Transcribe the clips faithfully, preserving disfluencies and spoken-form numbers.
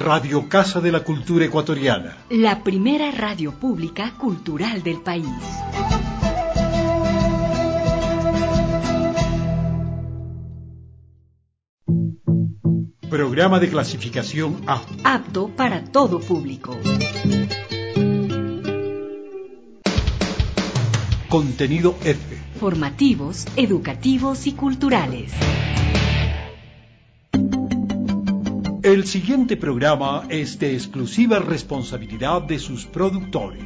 Radio Casa de la Cultura Ecuatoriana. La primera radio pública cultural del país. Programa de clasificación A. Apto para todo público. Contenido F. Formativos, educativos y culturales. El siguiente programa es de exclusiva responsabilidad de sus productores.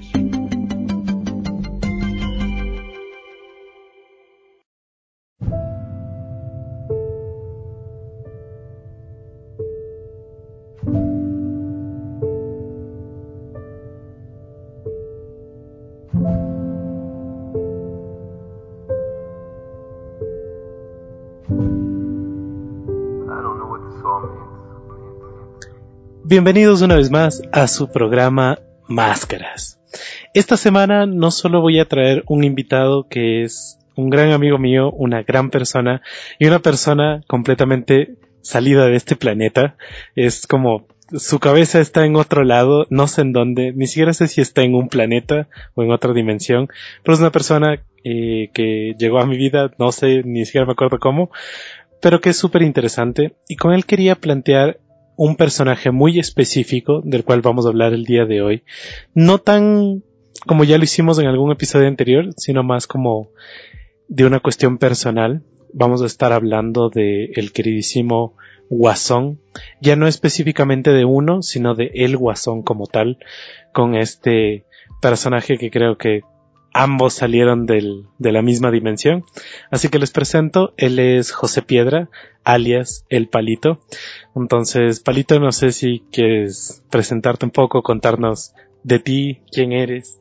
Bienvenidos una vez más a su programa Máscaras. Esta semana no solo voy a traer un invitado que es un gran amigo mío, una gran persona y una persona completamente salida de este planeta. Es como su cabeza está en otro lado, no sé en dónde, ni siquiera sé si está en un planeta o en otra dimensión, pero es una persona eh, que llegó a mi vida, no sé, ni siquiera me acuerdo cómo, pero que es súper interesante y con él quería plantear un personaje muy específico del cual vamos a hablar el día de hoy, no tan como ya lo hicimos en algún episodio anterior, sino más como de una cuestión personal. Vamos a estar hablando de el queridísimo Guasón, ya no específicamente de uno, sino de el Guasón como tal, con este personaje que creo que ambos salieron del, de la misma dimensión. Así que les presento, él es José Piedra, alias El Palito. Entonces, Palito, no sé si quieres presentarte un poco, contarnos de ti, quién eres.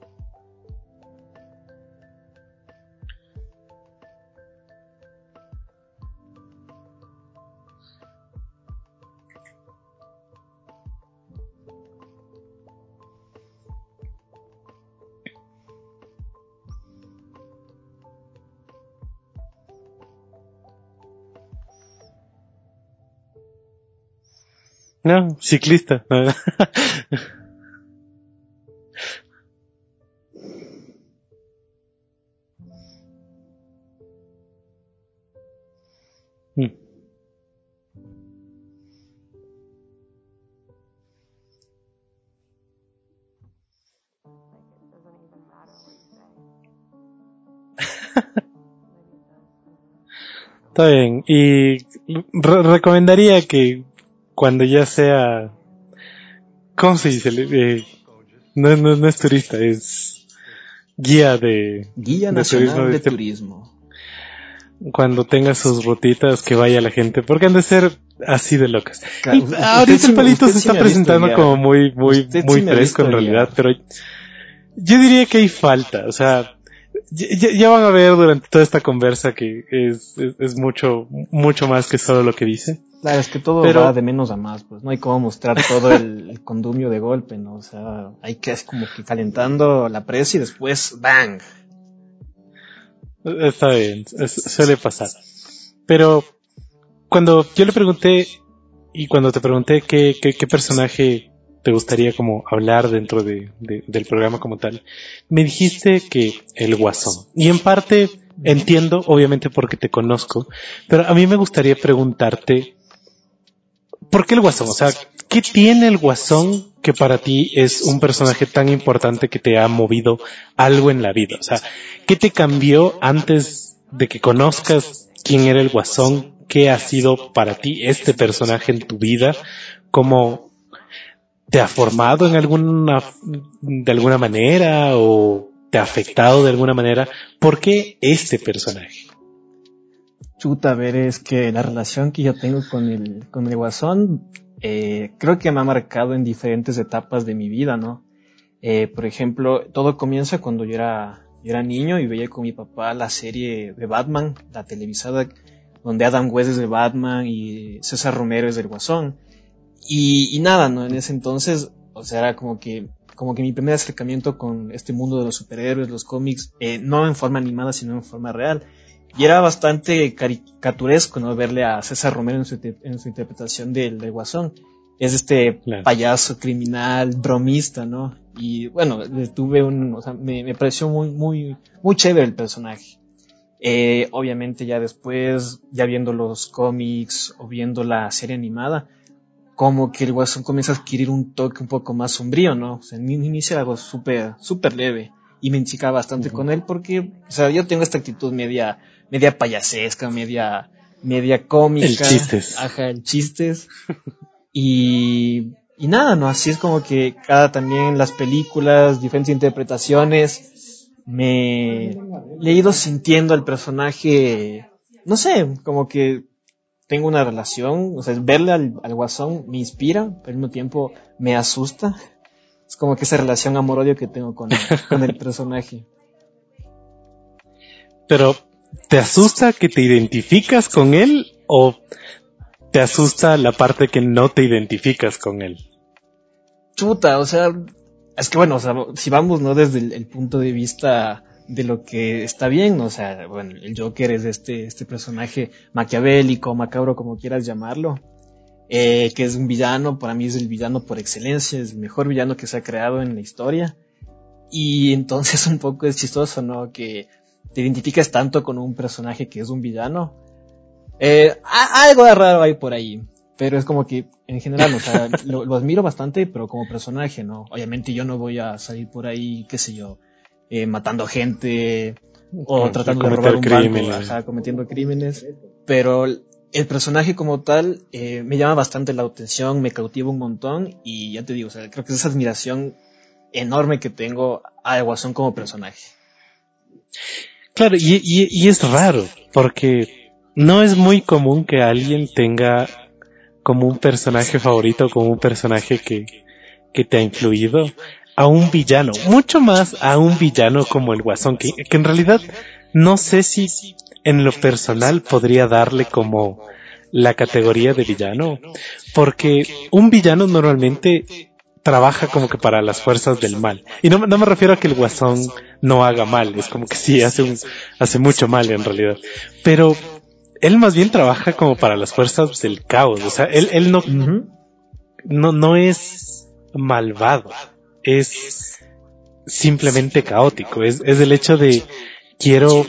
No, ciclista. mm. Está bien, y re- recomendaría que cuando ya sea, ¿cómo se dice? Eh, no, no, no es turista, es guía de Guía de Nacional turismo de, de este, Turismo. cuando tenga sus rutitas que vaya la gente, porque han de ser así de locas. Claro, Y usted ahorita sí el me- Palito usted se sí está me ha visto presentando guiar. como muy, muy, Usted muy sí me ha fresco en visto realidad, guiar. pero yo diría que hay falta, o sea, ya, ya- ya van a ver durante toda esta conversa que es, es, es mucho, mucho más que solo lo que dice. Claro, es que todo Pero- va de menos a más, pues no hay cómo mostrar todo el, el condumio de golpe, ¿no? O sea, hay que así como que calentando la presa y después ¡bang! Está bien, es- suele pasar. Pero cuando yo le pregunté, y cuando te pregunté qué, qué, qué personaje te gustaría como hablar dentro de, de- del programa como tal, me dijiste que el Guasón. Y en parte entiendo, obviamente porque te conozco, pero a mí me gustaría preguntarte, ¿por qué el Guasón? O sea, ¿qué tiene el Guasón que para ti es un personaje tan importante que te ha movido algo en la vida? O sea, ¿qué te cambió antes de que conozcas quién era el Guasón? ¿Qué ha sido para ti este personaje en tu vida? ¿Cómo te ha formado en alguna, de alguna manera o te ha afectado de alguna manera? ¿Por qué este personaje? Chuta, a ver, es que la relación que yo tengo con el, con el Guasón, eh, creo que me ha marcado en diferentes etapas de mi vida, ¿no? Eh, por ejemplo, todo comienza cuando yo era, yo era niño y veía con mi papá la serie de Batman, la televisada, donde Adam West es de Batman y César Romero es del Guasón. Y, y nada, ¿no? En ese entonces, o sea, era como que, como que mi primer acercamiento con este mundo de los superhéroes, los cómics, eh, no en forma animada, sino en forma real. Y era bastante caricaturesco, ¿no? Verle a César Romero en su, en su interpretación del, del Guasón. es este claro. payaso criminal, bromista, ¿no? Y bueno, tuve un, o sea, me, me pareció muy, muy, muy chévere el personaje. Eh, obviamente ya después, ya viendo los cómics o viendo la serie animada, como que el Guasón comienza a adquirir un toque un poco más sombrío, ¿no? O sea, en inicio era algo súper, súper leve y me identificaba bastante uh-huh. con él porque, o sea, yo tengo esta actitud media, media payasesca, media, media cómica. El chistes. Ajá, el chistes. y, y nada, ¿no? Así es como que cada también las películas, diferentes interpretaciones, me le he ido sintiendo al personaje, no sé, como que tengo una relación, o sea, verle al, al Guasón me inspira, pero al mismo tiempo me asusta. Es como que esa relación amor-odio que tengo con, con el personaje. Pero, ¿te asusta que te identificas con él o te asusta la parte que no te identificas con él? Chuta, o sea, es que bueno, o sea, si vamos, ¿no? Desde el, el punto de vista de lo que está bien, o sea, bueno, el Joker es este, este personaje maquiavélico, macabro, como quieras llamarlo, eh, que es un villano, para mí es el villano por excelencia, es el mejor villano que se ha creado en la historia, y entonces un poco es chistoso, ¿no? Que te identificas tanto con un personaje que es un villano, eh, algo de raro hay por ahí, pero es como que en general, o sea, lo, lo admiro bastante, pero como personaje, ¿no? Obviamente yo no voy a salir por ahí, qué sé yo, Eh, matando gente o tratando de robar un banco, ajá, cometiendo crímenes, pero el personaje como tal eh, me llama bastante la atención, me cautiva un montón y ya te digo, o sea, creo que es esa admiración enorme que tengo a Guasón como personaje. Claro, y, y, y es raro, porque no es muy común que alguien tenga como un personaje favorito, como un personaje que, que te ha influido, a un villano, mucho más a un villano como el Guasón, que, que en realidad no sé si en lo personal podría darle como la categoría de villano, porque un villano normalmente trabaja como que para las fuerzas del mal, y no, no me refiero a que el Guasón no haga mal, es como que sí, hace, un, hace mucho mal en realidad, pero él más bien trabaja como para las fuerzas del caos, o sea, él, él no, uh-huh. no, no es malvado. Es simplemente caótico, es, es el hecho de quiero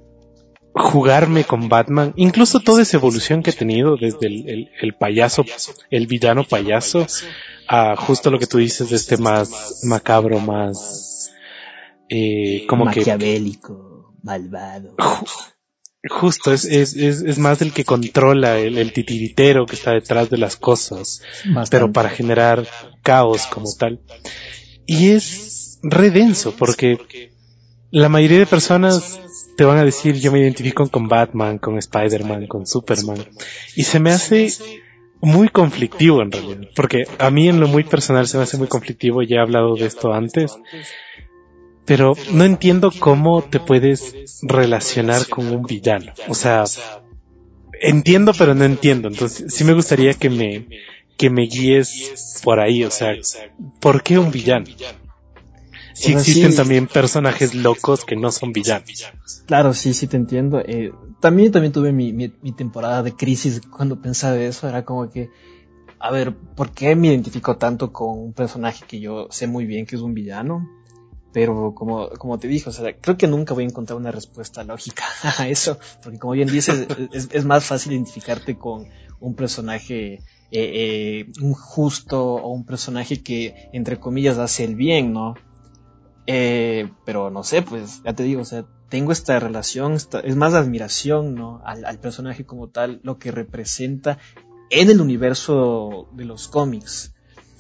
jugarme con Batman, incluso toda esa evolución que he tenido desde el, el, el payaso, el villano payaso, a justo lo que tú dices de este más macabro, más eh, como maquiavélico, que, malvado. Justo, es, es, es, es más el que controla el, el titiritero que está detrás de las cosas, bastante. Pero para generar caos como tal. Y es re denso porque la mayoría de personas te van a decir yo me identifico con Batman, con Spider-Man, con Superman. Y se me hace muy conflictivo en realidad. Porque a mí en lo muy personal se me hace muy conflictivo, ya he hablado de esto antes. Pero no entiendo cómo te puedes relacionar con un villano. O sea, entiendo pero no entiendo. Entonces sí me gustaría que me, que me guíes por ahí. O sea, ¿por qué un villano? Sí existen sí, también personajes locos que no son villanos. Claro, sí, sí te entiendo. Eh, también, también tuve mi, mi, mi temporada de crisis cuando pensaba eso. Era como que, a ver, ¿por qué me identifico tanto con un personaje que yo sé muy bien que es un villano? Pero como, como te dije, o sea, creo que nunca voy a encontrar una respuesta lógica a eso. Porque como bien dices, es, es más fácil identificarte con un personaje eh, eh, un justo o un personaje que, entre comillas, hace el bien, ¿no? Eh, pero no sé, pues ya te digo, o sea, tengo esta relación, esta, es más admiración, ¿no? Al, al personaje como tal, lo que representa en el universo de los cómics.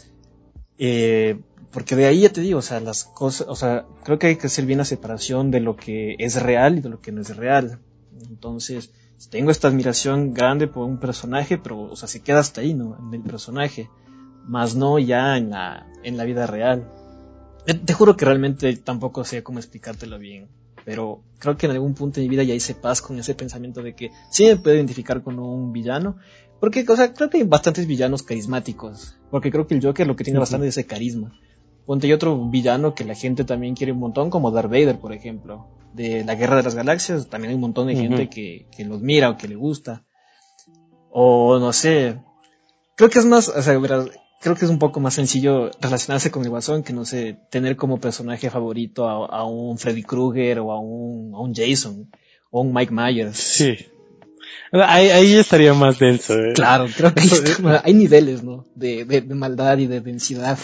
Eh, porque de ahí ya te digo, o sea, las cosas, o sea, creo que hay que hacer bien la separación de lo que es real y de lo que no es real. Entonces, tengo esta admiración grande por un personaje, pero, o sea, se queda hasta ahí, ¿no? En el personaje, más no ya en la, en la vida real. Te juro que realmente tampoco sé cómo explicártelo bien, pero creo que en algún punto de mi vida ya hice paz con ese pensamiento de que sí me puedo identificar con un villano, porque, o sea, creo que hay bastantes villanos carismáticos, porque creo que el Joker lo que tiene uh-huh. bastante es ese carisma. Ponte, hay otro villano que la gente también quiere un montón, como Darth Vader, por ejemplo, de la Guerra de las Galaxias, también hay un montón de uh-huh. gente que, que los mira o que le gusta, o no sé, creo que es más, o sea, verás, creo que es un poco más sencillo relacionarse con el Guasón que, no sé, tener como personaje favorito a, a un Freddy Krueger o a un, a un Jason o un Mike Myers. Sí. Ahí, ahí estaría más denso. ¿eh? Claro, creo que hay, hay niveles, ¿no? De, de, de maldad y de densidad.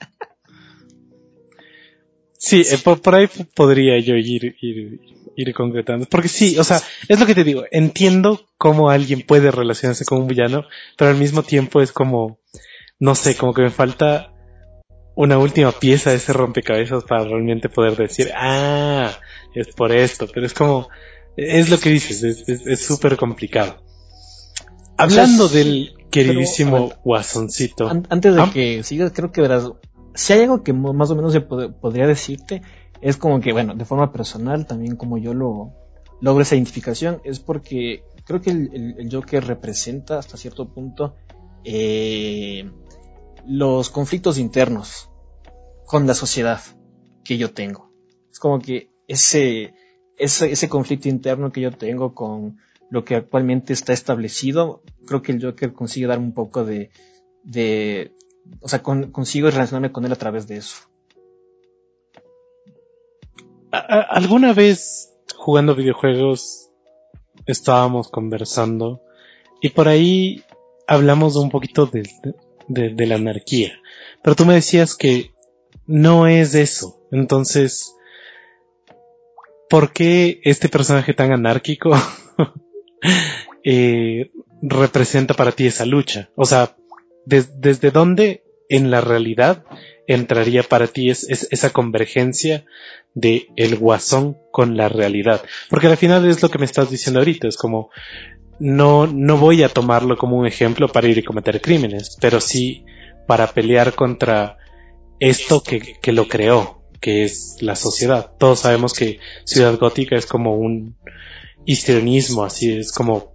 Sí, eh, por, por ahí podría yo ir, ir, ir concretando. Porque sí, o sea, es lo que te digo. Entiendo cómo alguien puede relacionarse con un villano, pero al mismo tiempo es como, no sé, como que me falta una última pieza de ese rompecabezas para realmente poder decir, ah, es por esto. Pero es como, es lo que dices, es súper complicado. Hablando o sea, del queridísimo pero, Guasoncito. An- antes de ¿Ah? que sigas, creo que verás, si hay algo que más o menos se pod- podría decirte, es como que, bueno, de forma personal, también como yo lo logro esa identificación, es porque creo que el, el, el Joker representa hasta cierto punto eh, los conflictos internos con la sociedad que yo tengo. Es como que ese, ese, ese conflicto interno que yo tengo con lo que actualmente está establecido, creo que el Joker consigue dar un poco de, de o sea, con, consigo relacionarme con él a través de eso. ¿Alguna vez jugando videojuegos estábamos conversando y por ahí hablamos un poquito de, de, de la anarquía? Pero tú me decías que no es eso. Entonces, ¿por qué este personaje tan anárquico eh, representa para ti esa lucha? O sea, des, ¿desde dónde en la realidad entraría para ti es, es, esa convergencia de el Guasón con la realidad? Porque al final es lo que me estás diciendo ahorita, es como no, no voy a tomarlo como un ejemplo para ir y cometer crímenes, pero sí para pelear contra esto que, que lo creó, que es la sociedad. Todos sabemos que Ciudad Gótica es como un histrionismo, así es como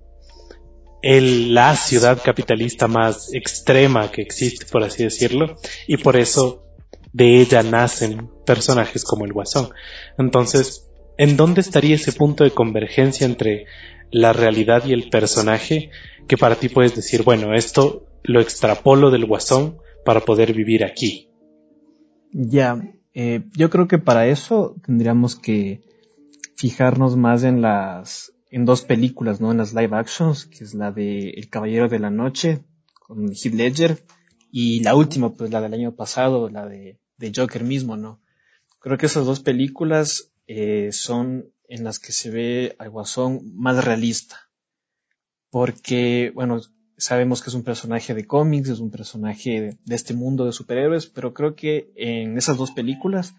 el, la ciudad capitalista más extrema que existe, por así decirlo, y por eso de ella nacen personajes como el Guasón. Entonces, ¿en dónde estaría ese punto de convergencia entre la realidad y el personaje que para ti puedes decir, bueno, esto lo extrapolo del Guasón para poder vivir aquí? Ya, eh, yo creo que para eso tendríamos que fijarnos más en las en dos películas, ¿no? En las live actions, que es la de El Caballero de la Noche con Heath Ledger y la última, pues la del año pasado, la de, de Joker mismo, ¿no? Creo que esas dos películas eh, son en las que se ve al Guasón más realista, porque, bueno, sabemos que es un personaje de cómics, es un personaje de, de este mundo de superhéroes, pero creo que en esas dos películas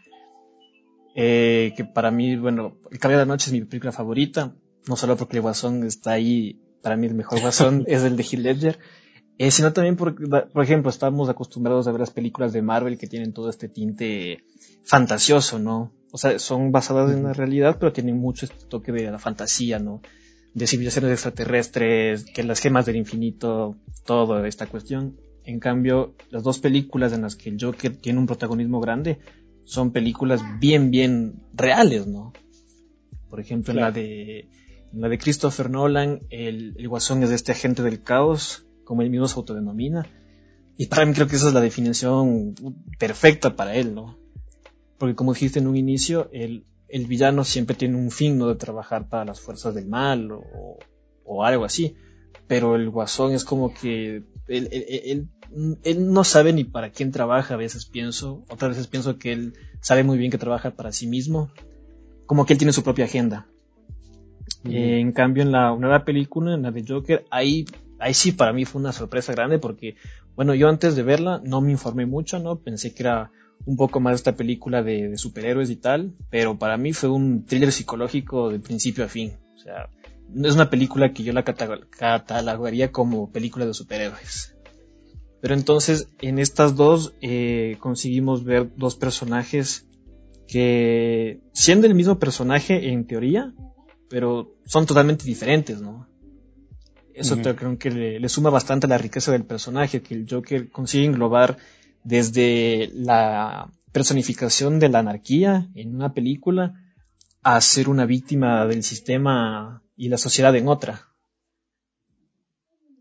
Eh, que para mí, bueno, El Caballero de la Noche es mi película favorita, no solo porque el Guasón está ahí, para mí el mejor Guasón es el de Heath Ledger, eh, sino también porque, por ejemplo, estamos acostumbrados a ver las películas de Marvel que tienen todo este tinte fantasioso, ¿no? O sea, son basadas uh-huh. en la realidad, pero tienen mucho este toque de la fantasía, ¿no? De civilizaciones extraterrestres, que las gemas del infinito, toda esta cuestión. En cambio, las dos películas en las que el Joker tiene un protagonismo grande son películas bien, bien reales, ¿no? Por ejemplo, claro. en la de en la de Christopher Nolan, el, el Guasón es este agente del caos, como él mismo se autodenomina, y para mí creo que esa es la definición perfecta para él, ¿no? Porque como dijiste en un inicio, el, el villano siempre tiene un fin, ¿no? De trabajar para las fuerzas del mal o, o algo así, pero el Guasón es como que él, él, él Él no sabe ni para quién trabaja, a veces pienso, otras veces pienso que él sabe muy bien que trabaja para sí mismo, como que él tiene su propia agenda. Mm. Eh, en cambio, en la nueva película, en la de Joker, ahí, ahí sí para mí fue una sorpresa grande porque, bueno, yo antes de verla no me informé mucho, ¿no? Pensé que era un poco más esta película de, de superhéroes y tal, pero para mí fue un thriller psicológico de principio a fin. O sea, no es una película que yo la catalogaría como película de superhéroes. Pero entonces en estas dos eh, conseguimos ver dos personajes que, siendo el mismo personaje en teoría, pero son totalmente diferentes, ¿no? Eso uh-huh. creo que le, le suma bastante a la riqueza del personaje, que el Joker consigue englobar desde la personificación de la anarquía en una película a ser una víctima del sistema y la sociedad en otra.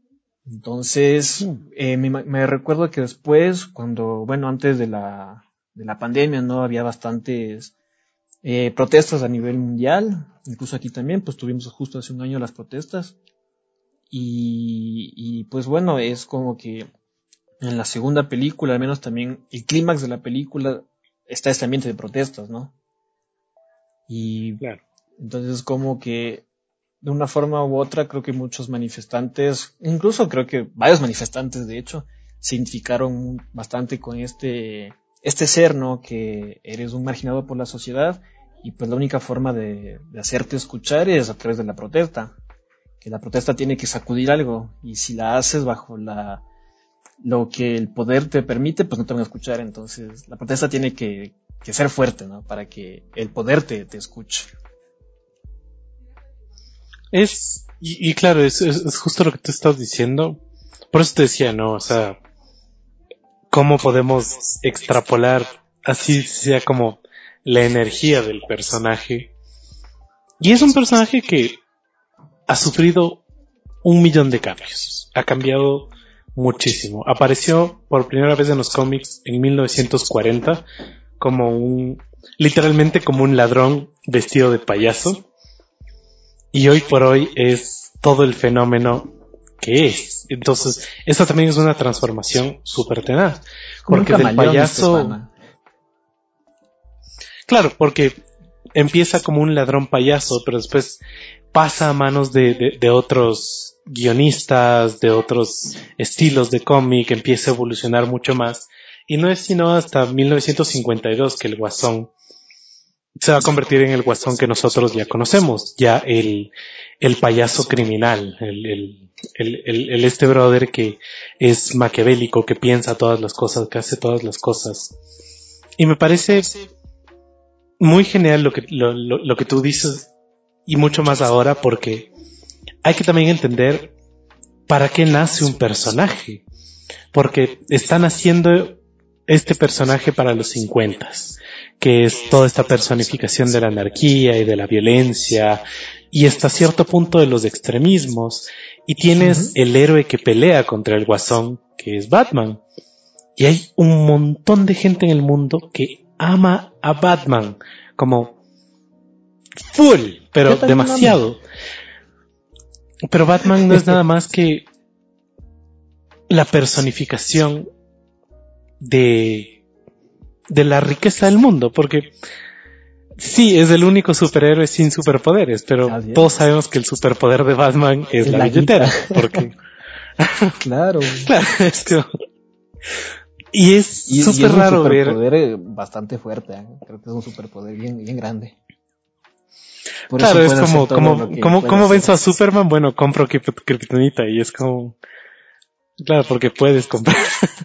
Entonces, eh, me, me recuerdo que después, cuando, bueno, antes de la, de la pandemia, ¿no? Había bastantes eh, protestas a nivel mundial, incluso aquí también, pues tuvimos justo hace un año las protestas. Y, y pues bueno, es como que en la segunda película, al menos también, el clímax de la película está este ambiente de protestas, ¿no? Y Claro. entonces como que de una forma u otra creo que muchos manifestantes, incluso creo que varios manifestantes de hecho, se identificaron bastante con este, este ser, ¿no? Que eres un marginado por la sociedad y pues la única forma de, de hacerte escuchar es a través de la protesta. Que la protesta tiene que sacudir algo y si la haces bajo la lo que el poder te permite, pues no te van a escuchar. Entonces la protesta tiene que, que ser fuerte, ¿no? Para que el poder te, te escuche. Es, y, y claro, es, es, es justo lo que tú estás diciendo. Por eso te decía, ¿no? O sea, ¿cómo podemos extrapolar así sea como la energía del personaje? Y es un personaje que ha sufrido un millón de cambios. Ha cambiado muchísimo. Apareció por primera vez en los cómics en mil novecientos cuarenta como un, literalmente como un ladrón vestido de payaso. Y hoy por hoy es todo el fenómeno que es. Entonces, esta también es una transformación súper tenaz. Porque del payaso... Claro, porque empieza como un ladrón payaso, pero después pasa a manos de, de, de otros guionistas, de otros estilos de cómic, empieza a evolucionar mucho más. Y no es sino hasta mil novecientos cincuenta y dos que el Guasón se va a convertir en el Guasón que nosotros ya conocemos, ya el, el payaso criminal, el, el, el, el, el este brother que es maquiavélico, que piensa todas las cosas, que hace todas las cosas. Y me parece muy genial lo que, lo, lo, lo que tú dices, y mucho más ahora, porque hay que también entender para qué nace un personaje, porque están haciendo este personaje para los cincuentas, que es toda esta personificación de la anarquía y de la violencia, y hasta cierto punto de los extremismos, y tienes uh-huh. el héroe que pelea contra el Guasón, que es Batman, y hay un montón de gente en el mundo que ama a Batman, como full, pero demasiado. Pero Batman no es nada más que la personificación de, de la riqueza del mundo, porque sí, es el único superhéroe sin superpoderes, pero todos sabemos que el superpoder de Batman es, es la, la billetera, porque claro, claro, es que y es súper raro ver. Es un superpoder bastante fuerte, ¿eh? Creo que es un superpoder bien, bien grande. Por claro, es como, como, como, ¿cómo venzo a Superman? Bueno, compro Kryptonita y es como, claro, porque puedes comprar.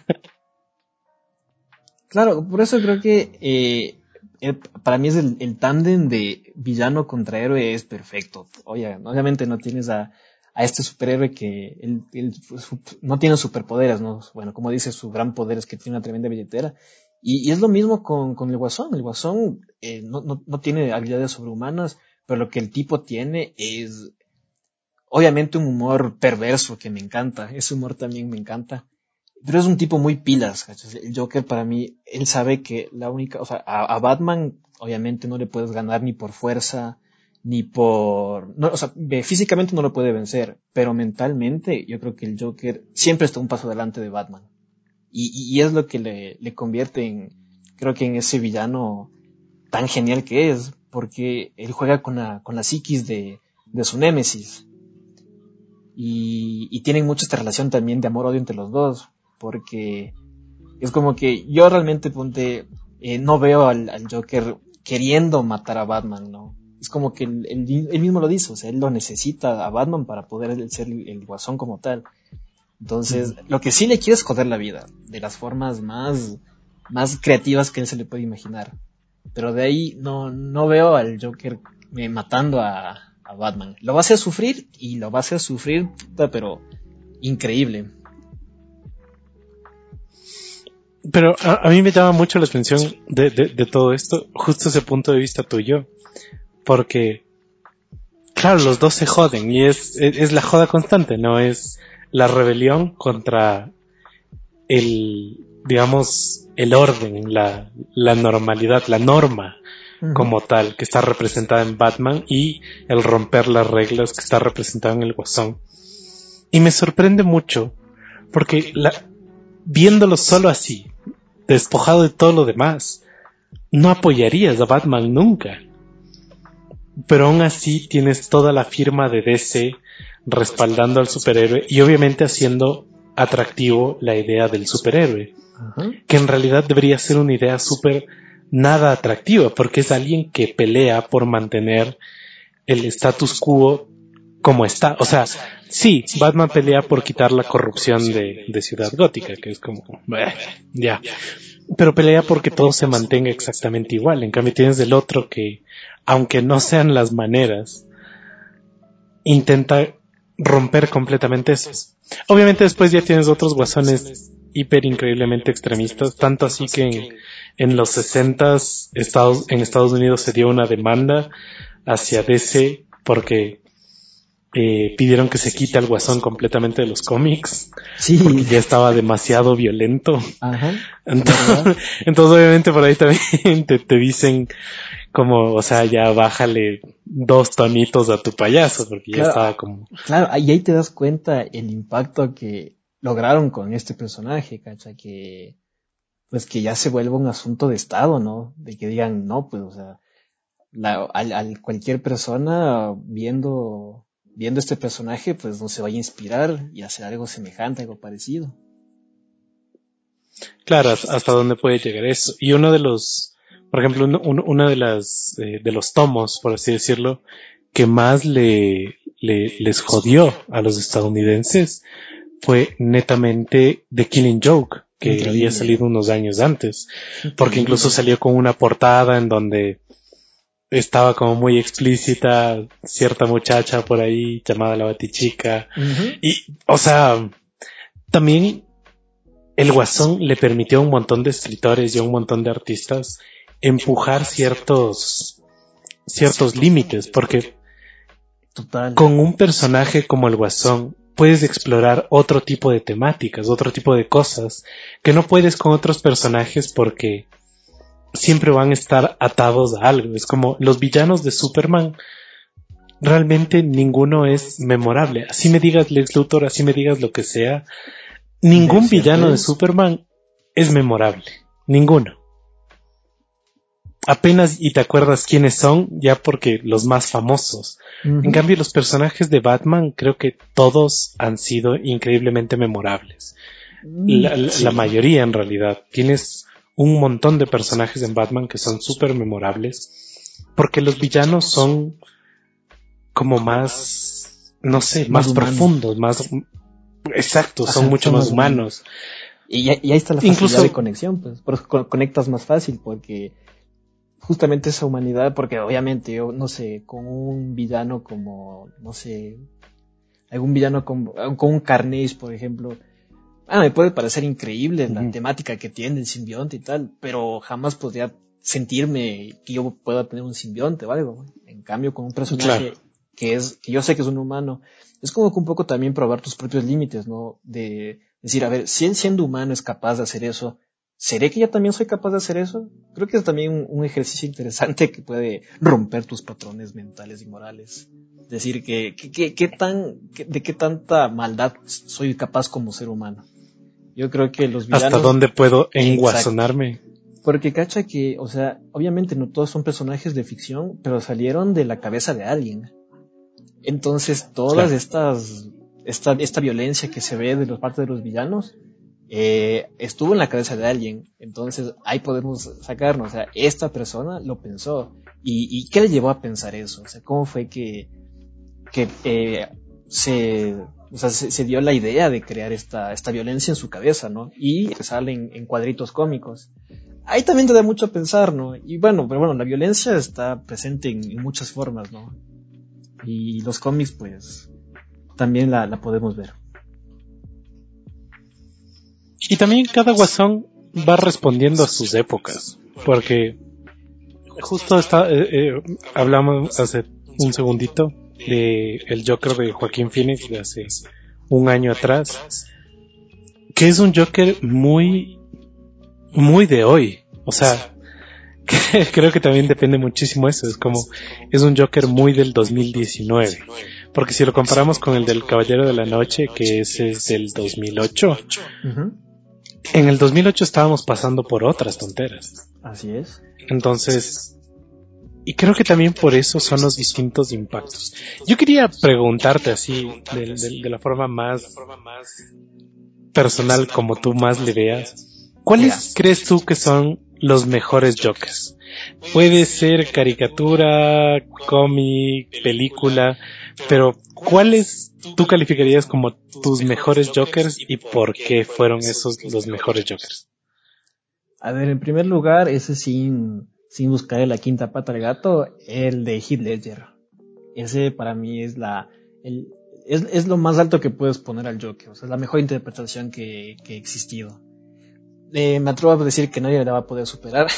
Claro, por eso creo que eh, el, para mí es el, el tándem de villano contra héroe es perfecto. Oye, obviamente no tienes a, a este superhéroe que él, él, su, no tiene superpoderes, ¿no? Bueno, como dice, su gran poder es que tiene una tremenda billetera. Y, y es lo mismo con, con el Guasón. El Guasón eh, no, no, no tiene habilidades sobrehumanas, pero lo que el tipo tiene es obviamente un humor perverso que me encanta. Ese humor también me encanta. Pero es un tipo muy pilas, ¿cachas? El Joker para mí, él sabe que la única, o sea, a, a Batman obviamente no le puedes ganar ni por fuerza, ni por, no, o sea, físicamente no lo puede vencer, pero mentalmente yo creo que el Joker siempre está un paso adelante de Batman. Y, y, y es lo que le, le convierte en, creo que en ese villano tan genial que es, porque él juega con la, con la psiquis de, de su némesis. Y, y tienen mucho esta relación también de amor-odio entre los dos, porque es como que yo realmente ponte, eh, no veo al, al Joker queriendo matar a Batman, ¿no? Es como que él, él, él mismo lo dice, o sea, él lo necesita a Batman para poder ser el, el Guasón como tal. Entonces, mm. lo que sí le quiere es joder la vida, de las formas más, más creativas que él se le puede imaginar. Pero de ahí no, no veo al Joker eh, matando a, a Batman. Lo va a hacer sufrir, y lo va a hacer sufrir, pero increíble. Pero a, a mí me llama mucho la atención de, de, de todo esto, justo ese punto de vista tuyo, porque, claro, los dos se joden, y es, es, es la joda constante, ¿no? Es la rebelión contra el, digamos, el orden, la, la normalidad, la norma uh-huh. como tal, que está representada en Batman, y el romper las reglas que está representado en el Guasón. Y me sorprende mucho, porque la, viéndolo solo así, despojado de todo lo demás, no apoyarías a Batman nunca. Pero aún así tienes toda la firma de D C respaldando al superhéroe y obviamente haciendo atractivo la idea del superhéroe, uh-huh. que en realidad debería ser una idea súper nada atractiva, porque es alguien que pelea por mantener el status quo como está. O sea, sí, Batman pelea por quitar la corrupción de, de Ciudad Gótica, que es como, bah, ya, pero pelea porque todo se mantenga exactamente igual. En cambio tienes del otro que, aunque no sean las maneras, intenta romper completamente eso. Obviamente después ya tienes otros guasones hiper increíblemente extremistas, tanto así que en, en los sesentas Estados, en Estados Unidos se dio una demanda hacia D C porque eh, pidieron que se quite al Guasón completamente de los cómics, sí. porque ya estaba demasiado violento. Ajá. Entonces, entonces obviamente por ahí también te, te dicen como, o sea, ya bájale dos tonitos a tu payaso, porque claro, ya estaba como... Claro, y ahí te das cuenta el impacto que lograron con este personaje, ¿cacha? Que, pues que ya se vuelve un asunto de estado, ¿no? De que digan, no, pues, o sea, la, al, al cualquier persona viendo, viendo este personaje, pues no se vaya a inspirar y hacer algo semejante, algo parecido. Claro, hasta dónde puede llegar eso. Y uno de los... Por ejemplo, uno, uno de las eh, de los tomos, por así decirlo, que más le, le les jodió a los estadounidenses fue netamente The Killing Joke, que Increíble. había salido unos años antes, porque incluso salió con una portada en donde estaba como muy explícita cierta muchacha por ahí llamada la Batichica, uh-huh. y, o sea, también el Guasón le permitió a un montón de escritores y a un montón de artistas empujar ciertos ciertos límites, porque Total. con un personaje como el Guasón puedes explorar otro tipo de temáticas, otro tipo de cosas que no puedes con otros personajes porque siempre van a estar atados a algo. Es como los villanos de Superman, realmente ninguno es memorable. Así me digas Lex Luthor, así me digas lo que sea, ningún villano de Superman es memorable, ninguno. Apenas y te acuerdas quiénes son, ya porque los más famosos. Uh-huh. En cambio, los personajes de Batman, creo que todos han sido increíblemente memorables. La, la, sí. la mayoría, en realidad. Tienes un montón de personajes en Batman que son súper memorables, porque los villanos son como más, no sé, más, más profundos, más... Exacto, Ajá, son mucho son más humanos. humanos. Y, y ahí está la facilidad Incluso, de conexión, pues, porque conectas más fácil, porque... justamente esa humanidad, porque obviamente yo, no sé, con un villano como, no sé, algún villano con, con un Carnage, por ejemplo, ah, me puede parecer increíble la uh-huh. temática que tiene el simbionte y tal, pero jamás podría sentirme que yo pueda tener un simbionte o algo. En cambio, con un personaje claro. que es, que yo sé que es un humano, es como que un poco también probar tus propios límites, ¿no? De decir, a ver, si él siendo humano es capaz de hacer eso, ¿seré que yo también soy capaz de hacer eso? Creo que es también un, un ejercicio interesante que puede romper tus patrones mentales y morales. Es decir, que, que, que, que tan, que, de qué tanta maldad soy capaz como ser humano. Yo creo que los villanos... ¿Hasta dónde puedo enguasonarme? Exacto. Porque cacha que, o sea, obviamente no todos son personajes de ficción, pero salieron de la cabeza de alguien. Entonces, todas claro. estas, esta, esta violencia que se ve de los parte de los villanos, Eh, estuvo en la cabeza de alguien. Entonces ahí podemos sacarnos, o sea, esta persona lo pensó y, y ¿qué le llevó a pensar eso? O sea, ¿cómo fue que, que eh, se, o sea, se, se dio la idea de crear esta, esta violencia en su cabeza, ¿no? Y sale en, en cuadritos cómicos. Ahí también te da mucho a pensar, ¿no? Y bueno, pero bueno, la violencia está presente en, en muchas formas, ¿no? Y los cómics, pues, también la, la podemos ver. Y también cada Guasón va respondiendo a sus épocas, porque justo está, eh, eh, hablamos hace un segundito de el Joker de Joaquín Phoenix de hace un año atrás, que es un Joker muy, muy de hoy. O sea, creo que también depende muchísimo eso. Es como, es un Joker muy del dos mil diecinueve. Porque si lo comparamos con el del Caballero de la Noche, que ese es del dos mil ocho, uh-huh. En el dos mil ocho estábamos pasando por otras tonteras. Así es. Entonces, y creo que también por eso son los distintos impactos. Yo quería preguntarte así, de, de, de la forma más personal, como tú más le veas, ¿cuáles crees tú que son los mejores Jokers? Puede ser caricatura, cómic, película, pero ¿cuáles tú calificarías como tus mejores Jokers y por qué fueron esos los mejores Jokers? A ver, en primer lugar, ese sin, sin buscar la quinta pata al gato, el de Heath Ledger. Ese para mí es la, el, es, es lo más alto que puedes poner al Joker, o sea, es la mejor interpretación que, que ha existido. Eh, me atrevo a decir que nadie la va a poder superar,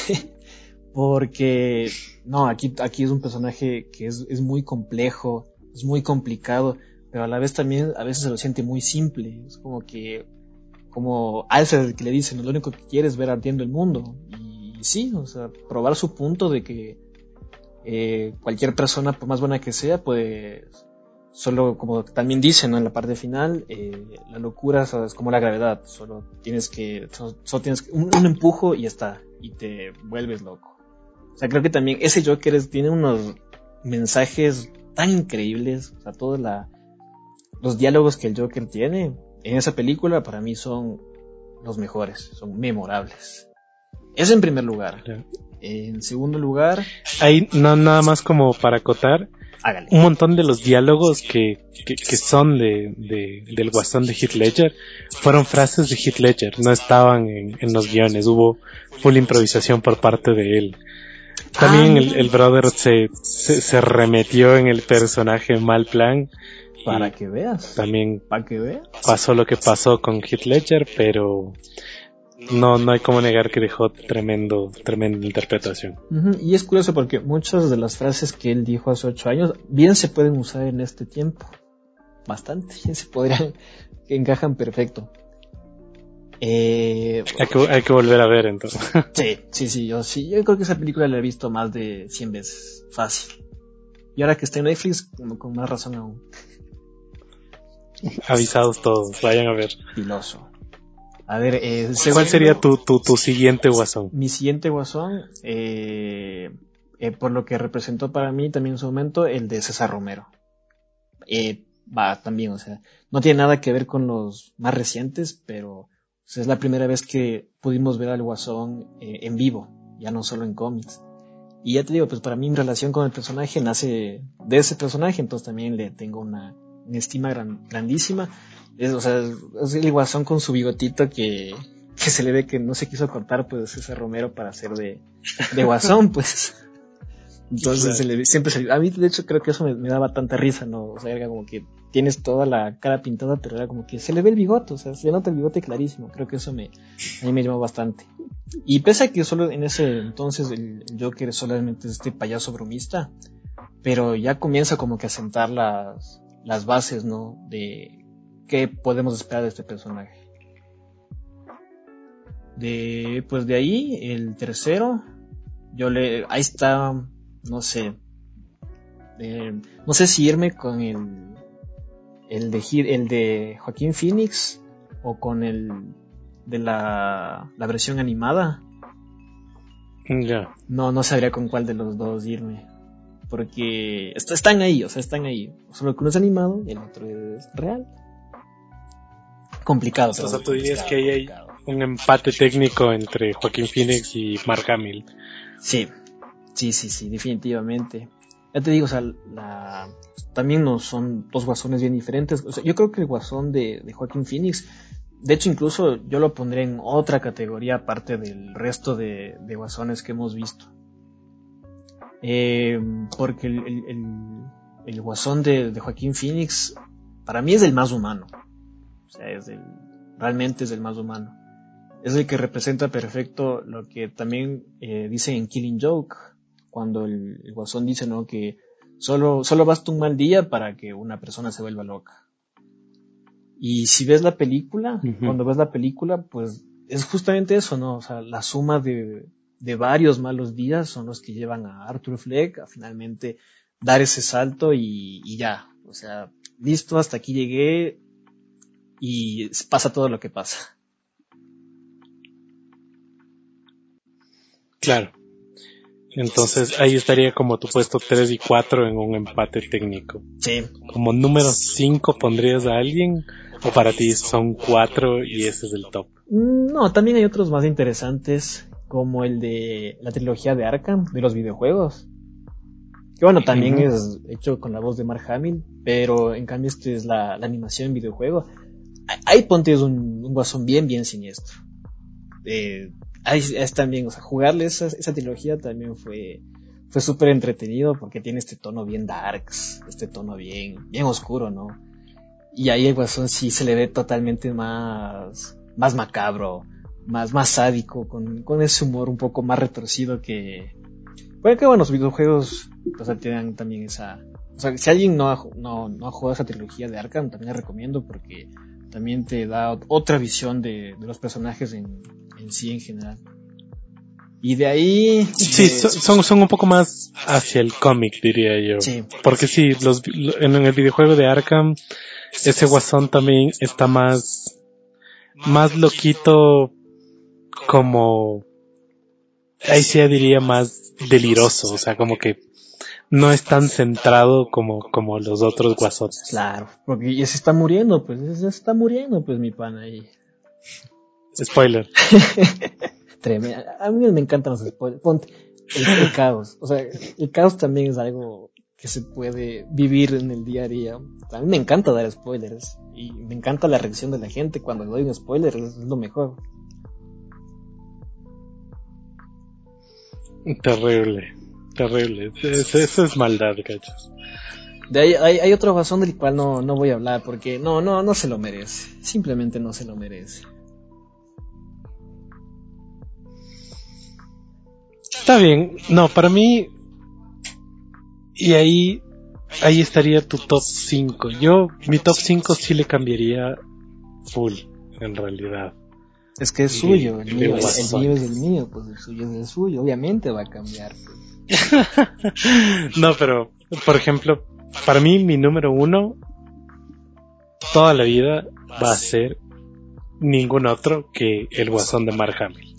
porque, no, aquí, aquí es un personaje que es, es muy complejo, es muy complicado, pero a la vez también a veces se lo siente muy simple. Es como que, como Alfred que le dicen, lo único que quiere es ver ardiendo el mundo. Y, y sí, o sea, probar su punto de que eh, cualquier persona, por más buena que sea, pues solo, como también dicen, ¿no?, en la parte final, eh, la locura, ¿sabes?, es como la gravedad, solo tienes que, solo, solo tienes que, un, un empujo y ya está, y te vuelves loco. O sea, creo que también ese Joker es, tiene unos mensajes tan increíbles, o sea, todos la, los diálogos que el Joker tiene en esa película para mí son los mejores, son memorables. Eso en primer lugar. Claro. En segundo lugar, ahí no, nada más como para acotar, hágale. Un montón de los diálogos que, que, que son de, de, del Guasón de Heath Ledger fueron frases de Heath Ledger, no estaban en, en los guiones, hubo full improvisación por parte de él. También ah, el, el brother se, se, se remetió en el personaje mal plan. Para que veas. También para que veas. Pasó lo que pasó con Heath Ledger, pero no, no hay como negar que dejó tremendo, tremenda interpretación. Uh-huh. Y es curioso porque muchas de las frases que él dijo hace ocho años bien se pueden usar en este tiempo. Bastante, se podrían, que encajan perfecto. Eh, hay, que, hay que volver a ver entonces. Sí, sí, sí, yo sí, yo creo que esa película la he visto más de cien veces, fácil. Y ahora que está en Netflix, con más razón aún. Avisados todos, vayan a ver. Filoso. A ver, eh, ¿cuál segundo, sería tu, tu, tu siguiente Guasón? Mi siguiente Guasón, eh, eh, por lo que representó para mí también en su momento, el de César Romero. Eh, va, también, o sea, no tiene nada que ver con los más recientes, pero o sea, es la primera vez que pudimos ver al Guasón eh, en vivo, ya no solo en cómics. Y ya te digo, pues para mí mi relación con el personaje nace de ese personaje, entonces también le tengo una, una estima gran, grandísima. Es, o sea, es el Guasón con su bigotito que, que se le ve que no se quiso cortar, pues, César Romero para hacer de, de Guasón, pues. Entonces, claro. se le, siempre se le, a mí, de hecho, creo que eso me, me daba tanta risa, ¿no? O sea, era como que tienes toda la cara pintada, pero era como que se le ve el bigote, o sea, se nota el bigote clarísimo. Creo que eso me, a mí me llamó bastante. Y pese a que solo en ese entonces el, el Joker solamente es este payaso bromista, pero ya comienza como que a sentar las, las bases, ¿no? De qué podemos esperar de este personaje. De, pues de ahí, el tercero, yo le, ahí está, no sé, eh, no sé si irme con el, el de, el de Joaquín Phoenix o con el de la, la versión animada. Ya. Yeah. No, no sabría con cuál de los dos irme. Porque est- están ahí, o sea, están ahí. Solo que uno es animado y el otro es real. Complicado. O sea, pero tú dirías que ahí hay un empate técnico entre Joaquín Phoenix y Mark Hamill. Sí, sí, sí, sí, definitivamente. Ya te digo, o sea, la, también no son dos guasones bien diferentes. O sea, yo creo que el guasón de, de Joaquín Phoenix, de hecho, incluso yo lo pondré en otra categoría aparte del resto de, de guasones que hemos visto. Eh, porque el, el, el, el guasón de, de Joaquín Phoenix para mí es el más humano. O sea, es el, realmente es el más humano. Es el que representa perfecto lo que también eh, dicen en Killing Joke, cuando el, el guasón dice, ¿no?, que solo, solo basta un mal día para que una persona se vuelva loca. Y si ves la película, Uh-huh. cuando ves la película, pues es justamente eso, ¿no? O sea, la suma de, de varios malos días son los que llevan a Arthur Fleck a finalmente dar ese salto y, y ya. O sea, listo, hasta aquí llegué y pasa todo lo que pasa. Claro. Entonces ahí estaría como tu puesto tres y cuatro en un empate técnico. Sí. Como número cinco pondrías a alguien, o para ti son cuatro y ese es el top. No, también hay otros más interesantes, como el de la trilogía de Arkham, de los videojuegos. Que bueno, también uh-huh. es hecho con la voz de Mark Hamill, pero en cambio este es la, la animación en videojuego. Ahí ponte es un, un guasón bien, bien siniestro. Eh, ahí es también, o sea, jugarle esa, esa trilogía también fue, fue súper entretenido porque tiene este tono bien darks, este tono bien, bien oscuro, ¿no? Y ahí el guasón sí se le ve totalmente más, más macabro, más, más sádico, con, con ese humor un poco más retorcido que, bueno, que bueno, los videojuegos, o sea, tienen también esa, o sea, si alguien no ha, no, no ha jugado esa trilogía de Arkham, también la recomiendo porque también te da otra visión de, de los personajes en, en sí en general. Y de ahí... Sí, de... son, son un poco más hacia el cómic, diría yo. Sí. Porque sí, los, en el videojuego de Arkham, ese guasón también está más, más loquito, como, ahí sí diría más deliroso, o sea, como que no es tan centrado como, como los otros guasones. Claro, porque ya se está muriendo, pues, ya se está muriendo, pues, mi pana ahí. Spoiler. Tremendo. A mí me encantan los spoilers. Ponte, el, el caos. O sea, el caos también es algo que se puede vivir en el día a día. A mí me encanta dar spoilers. Y me encanta la reacción de la gente cuando doy un spoiler, es lo mejor. Terrible. Terrible. Eso, eso es maldad, cachos. De ahí hay, hay otro razón del cual no, no voy a hablar porque no, no, no se lo merece. Simplemente no se lo merece. Está bien. No, para mí, y ahí, ahí estaría tu top cinco. Yo, mi top cinco sí le cambiaría full, en realidad. Es que es suyo, el, el, mío, el, el mío es el mío, pues el suyo es el suyo, obviamente va a cambiar. Pues. No, pero, por ejemplo, para mí mi número uno, toda la vida va a ser ningún otro que el Guasón de Mark Hamill.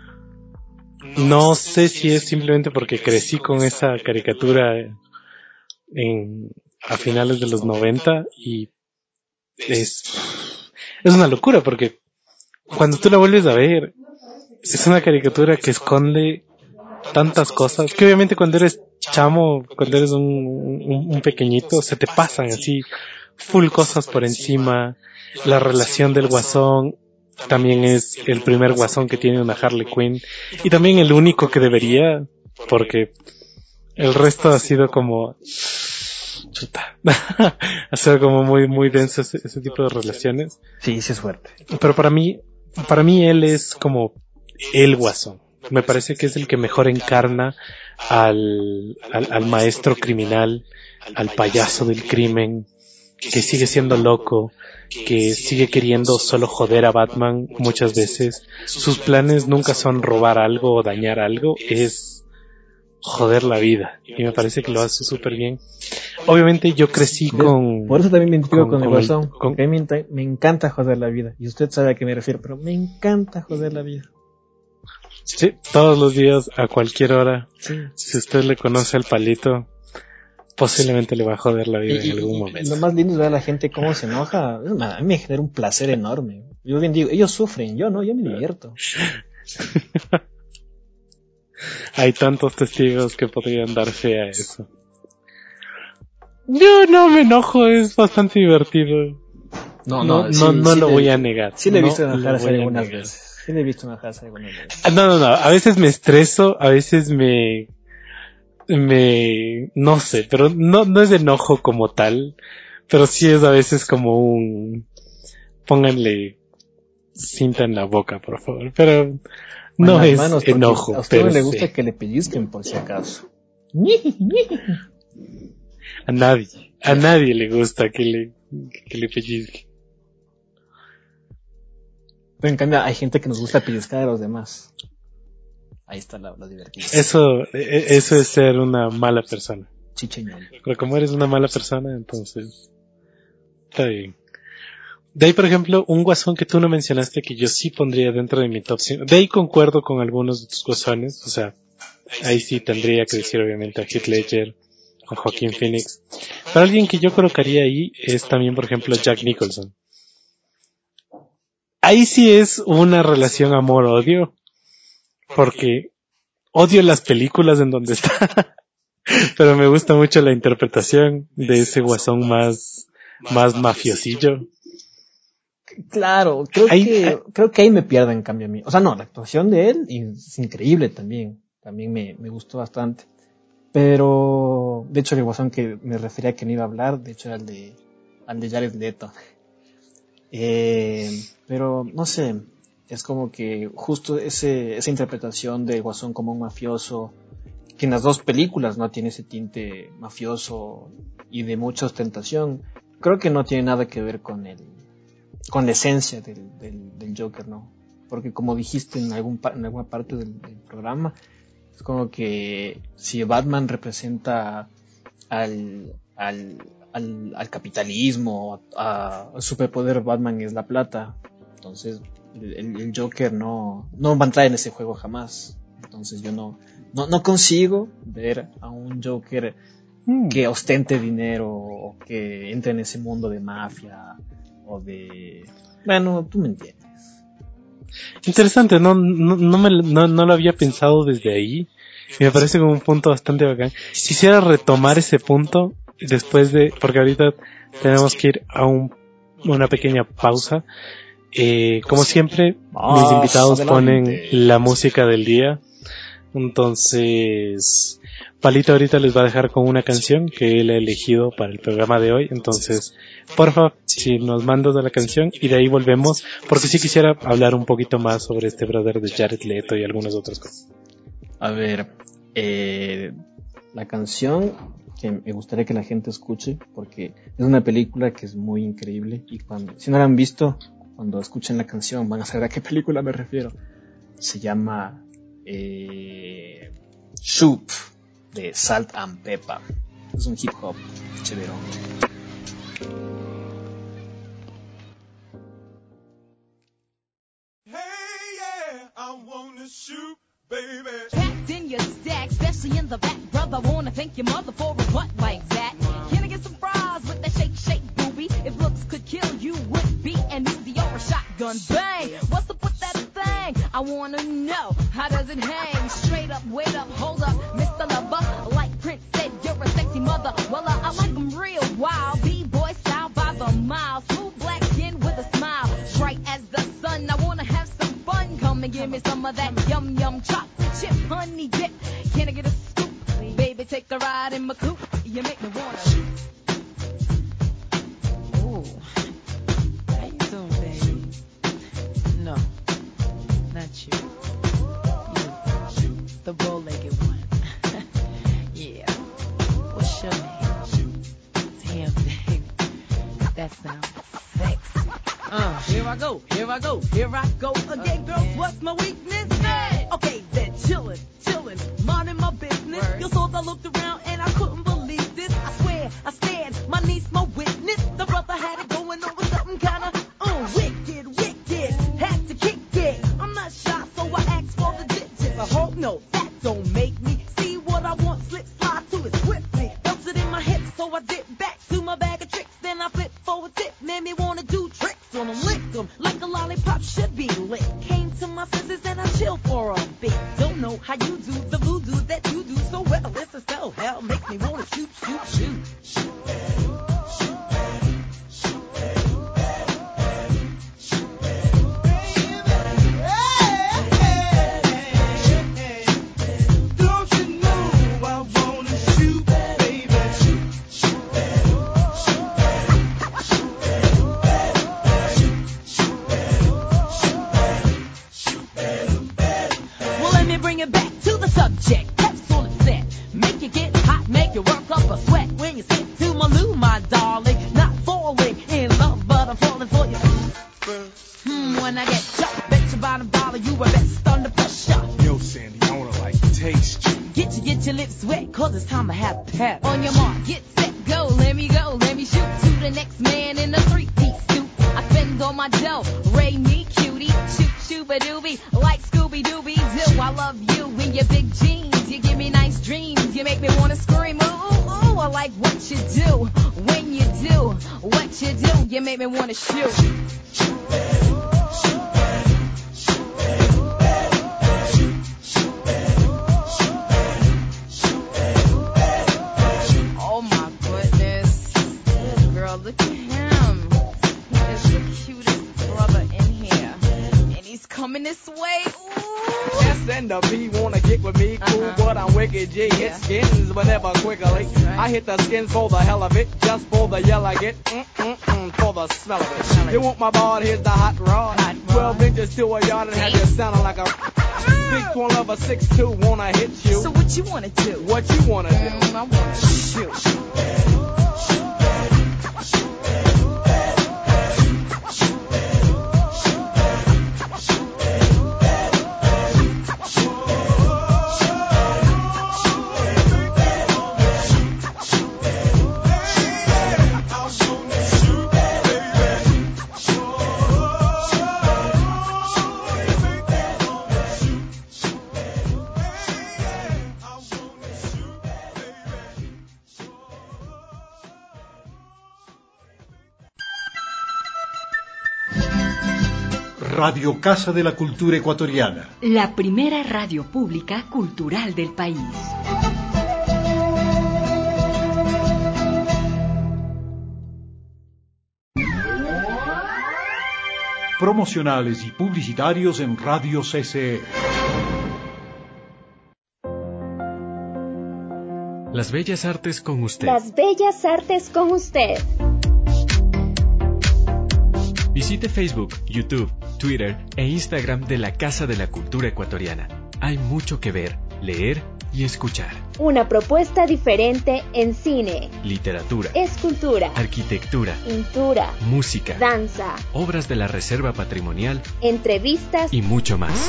No sé si es simplemente porque crecí con esa caricatura en, a finales de los noventa y es, es una locura porque cuando tú la vuelves a ver, es una caricatura que esconde tantas cosas, que obviamente cuando eres chamo, cuando eres un, un, un pequeñito, se te pasan así, full cosas por encima. La relación del Guasón también es el primer Guasón que tiene una Harley Quinn, y también el único que debería, porque el resto ha sido como... chuta. Ha sido como muy, muy denso ese, ese tipo de relaciones. Sí, sí es fuerte. Pero para mí, para mí él es como el Guasón. Me parece que es el que mejor encarna al, al, al maestro criminal, al payaso del crimen, que sigue siendo loco, que sigue queriendo solo joder a Batman muchas veces. Sus planes nunca son robar algo o dañar algo, es joder la vida. Y me parece que lo hace súper bien. Obviamente yo crecí con... Por eso también me identifico con, con el Guasón. Con... Me, me encanta joder la vida. Y usted sabe a qué me refiero, pero me encanta joder la vida. Sí, todos los días, a cualquier hora. Sí. Si usted le conoce al palito, posiblemente le va a joder la vida y, en algún y, momento. Y lo más lindo es ver a la gente cómo se enoja. A mí me genera un placer enorme. Yo bien digo, ellos sufren, yo no, yo me divierto. Hay tantos testigos que podrían darse a eso. Yo no me enojo, es bastante divertido. No, no, no, no, sí, no sí lo le, voy a negar. Sí le he visto no enojarse algunas veces. Sí le he visto enojarse algunas veces. No, no, no. A veces me estreso, a veces me... me... no sé, pero no, no es enojo como tal, pero sí es a veces como un... pónganle cinta en la boca, por favor. Pero no bueno, es hermanos, enojo. A usted no le se. gusta que le pellizquen por si acaso. A nadie. A nadie le gusta que le, que le pellizque. Pero en cambio hay gente que nos gusta pellizcar a los demás. Ahí está la, la divertida. Eso, eso es ser una mala persona. Chicheñón. Pero como eres una mala persona, entonces está bien. De ahí, por ejemplo, un guasón que tú no mencionaste que yo sí pondría dentro de mi top cinco. De ahí concuerdo con algunos de tus guasones. O sea, ahí sí tendría que decir obviamente a Heath Ledger, a Joaquin Phoenix. Pero alguien que yo colocaría ahí es también, por ejemplo, Jack Nicholson. Ahí sí es una relación amor-odio. Porque odio las películas en donde está. Pero me gusta mucho la interpretación de ese guasón más, más mafiosillo. Claro, creo ahí, que ahí, creo que ahí me pierdo en cambio a mí. O sea, no, la actuación de él es increíble también. También me, me gustó bastante. Pero, de hecho, el guasón que me refería que no iba a hablar, de hecho, era el de, al de Jared Leto. Eh, pero, no sé, es como que justo ese, esa interpretación de guasón como un mafioso, que en las dos películas no tiene ese tinte mafioso y de mucha ostentación, creo que no tiene nada que ver con el con la esencia del, del, del Joker, ¿no? Porque como dijiste en, algún, en alguna parte del, del programa, es como que si Batman representa al, al, al, al capitalismo, a, a superpoder Batman es la plata, entonces el, el Joker no, no va a entrar en ese juego jamás. Entonces yo no, no, no consigo ver a un Joker que ostente dinero o que entre en ese mundo de mafia o de... Bueno, tú me entiendes. Interesante, no, no, no, me, no, no lo había pensado desde ahí y me parece como un punto bastante bacán. Quisiera retomar ese punto después de... porque ahorita tenemos que ir a un, una pequeña pausa. Eh, como siempre, ah, mis invitados adelante. ponen la música del día. Entonces, Palito ahorita les va a dejar con una canción que él ha elegido para el programa de hoy. Entonces, porfa, si nos mandas a la canción y de ahí volvemos, porque sí quisiera hablar un poquito más sobre este brother de Jared Leto y algunas otras cosas. A ver, eh, la canción que me gustaría que la gente escuche, porque es una película que es muy increíble y cuando, si no la han visto, cuando escuchen la canción van a saber a qué película me refiero. Se llama eh, Soup de Salt and Pepper. Es un hip hop chéverón. Hey, yeah, I wanna shoot, baby. Packed in your stack, especially in the back, brother. Wanna thank your mother for a butt like that. Can I get some fries with that shake, shake, booby? If looks could kill you, would be an easy or a shotgun bang. What's up with that thing? I wanna know, how does it hang? Straight up, wait up, hold up, Mister Lover. Like Prince said, you're a sexy mother. Well, uh, I like them real wild, B-boy style by the mile. Smooth black skin with a smile, bright as the sun. I wanna have some fun, come and give me some of that yum yum chocolate chip honey dip. Can I get a scoop? Baby, take a ride in my coupe. You make me wanna shoot. Ooh, how you doing, baby? No, not you. You, the bow-legged one. Yeah. What's your name? Damn, baby, that sounds sexy. Uh, here I go, here I go, here I go again, girls. What's my weakness? Hey. Okay, then chillin', chillin', minding my business. Word. You saw I looked around and I couldn't believe this. I swear, I stand, my niece, my witness. The brother had it going on with something kinda, uh, wicked, wicked. Had to kick it. I'm not shy, so I asked for the digits. I hope no, that don't make me see what I want. Slip, slide to it swiftly. Belts it in my hips, so I dip back to my bag of tricks. Then I flip for a tip, made me wanna do tricks on them, lick them like a lollipop should be lit. Came to my senses and I chill for a bit. Don't know how you do the voodoo that you do so well. It's a spell, hell makes me wanna shoot, shoot, shoot. Shoot, shoot, Don't you know I wanna shoot, baby? Well, let me bring it back to the subject. That's all it said. Make you get hot, make you work up a sweat. When you sit to my loo, my darling. Not falling in love, but I'm falling for you. Hmm, when I get jumped Dollar, you are best under pressure. Yo, Sandy, I wanna like taste you. Get you, get your lips wet, cause it's time to have pep. On your mark, get set, go, let me go, let me shoot to the next man in a three-piece suit. I spend all my dough, ray me cutie, shoot shooba doobie, like Scooby Dooby Doo. I love you in your big jeans, you give me nice dreams, you make me wanna scream, ooh, ooh, ooh. I like what you do, when you do, what you do, you make me wanna shoot. Oh my goodness, this girl, look at him. He is the cutest brother in here, and he's coming this way. Ooh. S and the B wanna get with me, cool, Uh-huh. but I'm wicked G. Yeah. Hit skins, but never quickly. right. I hit the skins for the hell of it, just for the yell I get, mm-mm-mm, for the smell of Smell it. it. You want my ball, here's the hot rod. Hot rod. twelve inches to a yard and have you sounding like a big one of a six two, wanna hit you. So what you wanna do? What you wanna do? Mm, I wanna shoot. Radio Casa de la Cultura Ecuatoriana. La primera radio pública cultural del país. Promocionales y publicitarios en Radio C C E. Las bellas artes con usted. Las bellas artes con usted. Visite Facebook, YouTube, Twitter e Instagram de la Casa de la Cultura Ecuatoriana. Hay mucho que ver, leer y escuchar. Una propuesta diferente en cine, Literatura, escultura, arquitectura, pintura, música, danza, obras de la Reserva Patrimonial entrevistas. y mucho más.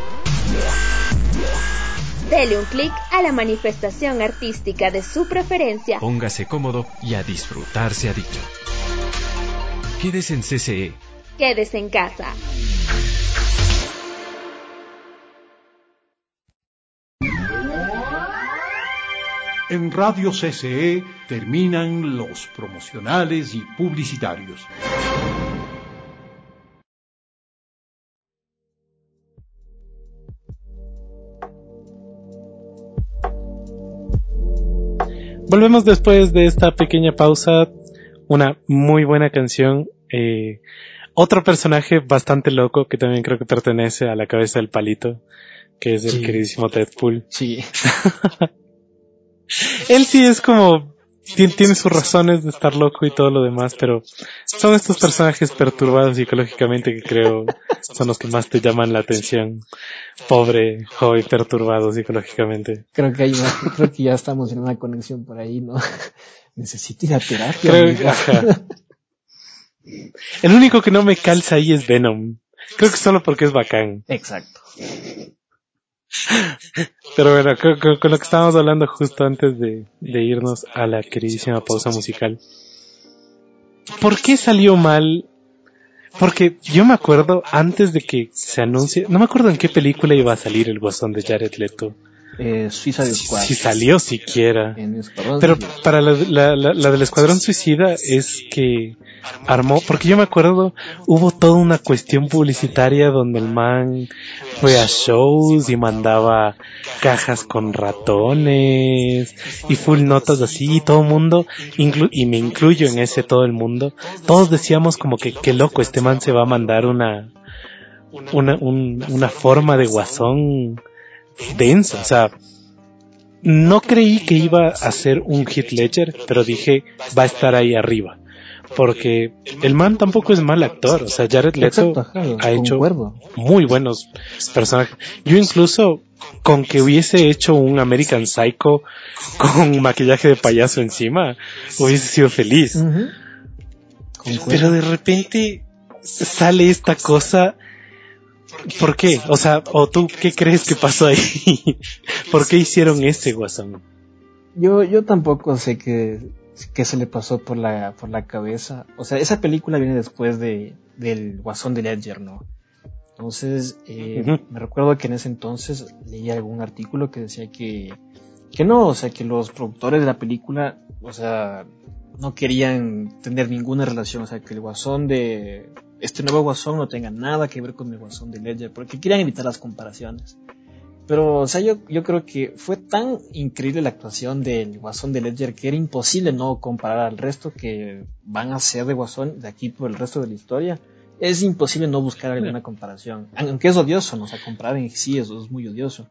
Dele un clic a la manifestación artística de su preferencia. Póngase cómodo y a disfrutar se ha dicho. Quédese en C C E. Quédese en casa. En Radio C C E terminan los promocionales y publicitarios. Volvemos después de esta pequeña pausa. Una muy buena canción. Eh, otro personaje bastante loco que también creo que pertenece a la cabeza del palito, que es el Sí. queridísimo Deadpool. Sí. Él sí es como... Tiene, tiene sus razones de estar loco y todo lo demás, pero son estos personajes perturbados psicológicamente que creo son los que más te llaman la atención. Pobre joven perturbado psicológicamente. Creo que hay una, creo que ya estamos en una conexión por ahí, ¿no? Necesito ir a terapia. Creo, amigo. ajá. El único que no me calza ahí es Venom. Creo que solo porque es bacán. Exacto. Pero bueno, con, con- con lo que estábamos hablando justo antes de, de irnos a la queridísima pausa musical. ¿Por qué salió mal? Porque yo me acuerdo antes de que se anuncie, no me acuerdo en qué película iba a salir el Guasón de Jared Leto. Eh, Suicide Squad. Si salió siquiera. En Escuadrón Pero Suicida. para la, la, la, la del Escuadrón Suicida es que armó, porque yo me acuerdo, hubo toda una cuestión publicitaria donde el man fue a shows y mandaba cajas con ratones y full notas así, y todo el mundo, inclu- y me incluyo en ese todo el mundo, todos decíamos como que qué loco, este man se va a mandar una, una, un- una forma de Guasón denso, o sea, no creí que iba a ser un Heath Ledger, pero dije, va a estar ahí arriba. Porque el man tampoco es mal actor, o sea, Jared Leto Exacto, ajá, ha hecho concuerdo. muy buenos personajes. Yo incluso, con que hubiese hecho un American Psycho con maquillaje de payaso encima, hubiese sido feliz. Ujú. Concuerdo. Pero de repente sale esta cosa ¿Por qué? O sea, o tú, ¿qué crees que pasó ahí? ¿Por qué hicieron ese Guasón? Yo, yo tampoco sé qué, qué se le pasó por la, por la cabeza. O sea, esa película viene después de, del Guasón de Ledger, ¿no? Entonces, eh, uh-huh. me recuerdo que en ese entonces leí algún artículo que decía que, que no, o sea, que los productores de la película, o sea, no querían tener ninguna relación, o sea, que el Guasón de, este nuevo Guasón no tenga nada que ver con el Guasón de Ledger, porque querían evitar las comparaciones. Pero, o sea, yo, yo creo que fue tan increíble la actuación del Guasón de Ledger que era imposible no comparar al resto que van a ser de Guasón de aquí por el resto de la historia. Es imposible no buscar alguna comparación. Aunque es odioso, ¿no? O sea, comparar en sí eso es muy odioso.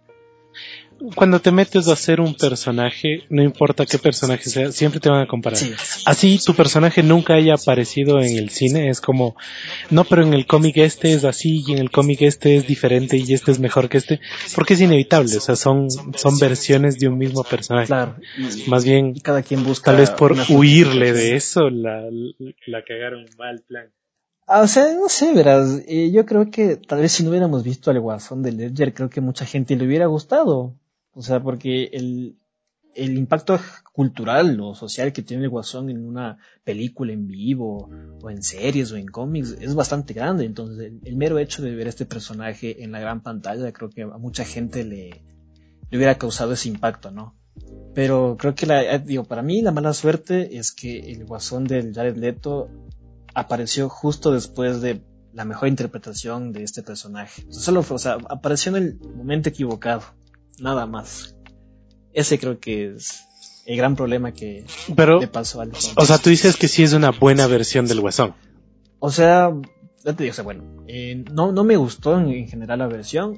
Cuando te metes a hacer un personaje, no importa qué personaje sea, siempre te van a comparar. Sí. Así tu personaje nunca haya aparecido en el cine, es como, no, pero en el cómic este es así, y en el cómic este es diferente, y este es mejor que este, porque es inevitable, o sea, son, son versiones de un mismo personaje. Claro. Y, Más bien, y cada quien busca tal vez por huirle de eso, la, la cagaron mal plan. Ah, o sea, no sé, verás, eh, yo creo que tal vez si no hubiéramos visto al Guasón de Ledger, creo que mucha gente le hubiera gustado. O sea, porque el, el impacto cultural o social que tiene el Guasón en una película en vivo, o en series, o en cómics, es bastante grande. Entonces, el, el mero hecho de ver este personaje en la gran pantalla, creo que a mucha gente le, le hubiera causado ese impacto, ¿no? Pero creo que, la, digo, para mí la mala suerte es que el Guasón de Jared Leto apareció justo después de la mejor interpretación de este personaje. O sea, solo fue, o sea, apareció en el momento equivocado. Nada más. Ese creo que es el gran problema que Pero, le pasó al Guasón. O sea, tú dices que sí es una buena versión del Guasón. O sea, ya te digo, o sea, bueno, eh, no, no me gustó en, en general la versión,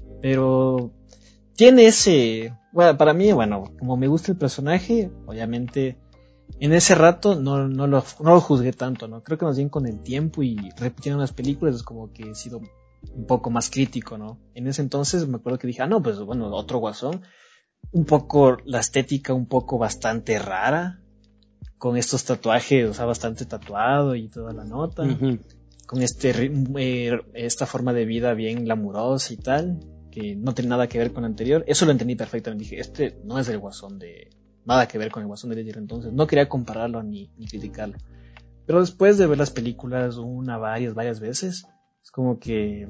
pero tiene ese, bueno, para mí, bueno, como me gusta el personaje, obviamente en ese rato no, no, lo, no lo juzgué tanto, ¿no? Creo que más bien con el tiempo y repitiendo las películas es como que he sido un poco más crítico, ¿no? En ese entonces me acuerdo que dije, ah, no, pues bueno, otro Guasón, un poco la estética un poco bastante rara, con estos tatuajes, o sea, bastante tatuado y toda la nota, uh-huh. con este eh, esta forma de vida bien glamurosa y tal, que no tiene nada que ver con lo anterior. Eso lo entendí perfectamente, dije, este no es el Guasón de... nada que ver con el Guasón de Ledger, entonces no quería compararlo ni, ni criticarlo. Pero después de ver las películas una, varias, varias veces, es como que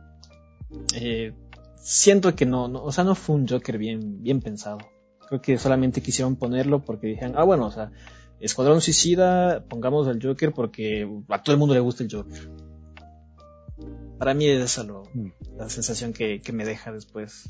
eh, siento que no, no, o sea, no fue un Joker bien, bien pensado. Creo que solamente quisieron ponerlo porque dijeron, ah, bueno, o sea, Escuadrón Suicida, pongamos al Joker porque a todo el mundo le gusta el Joker. Para mí es esa lo, la sensación que, que me deja después.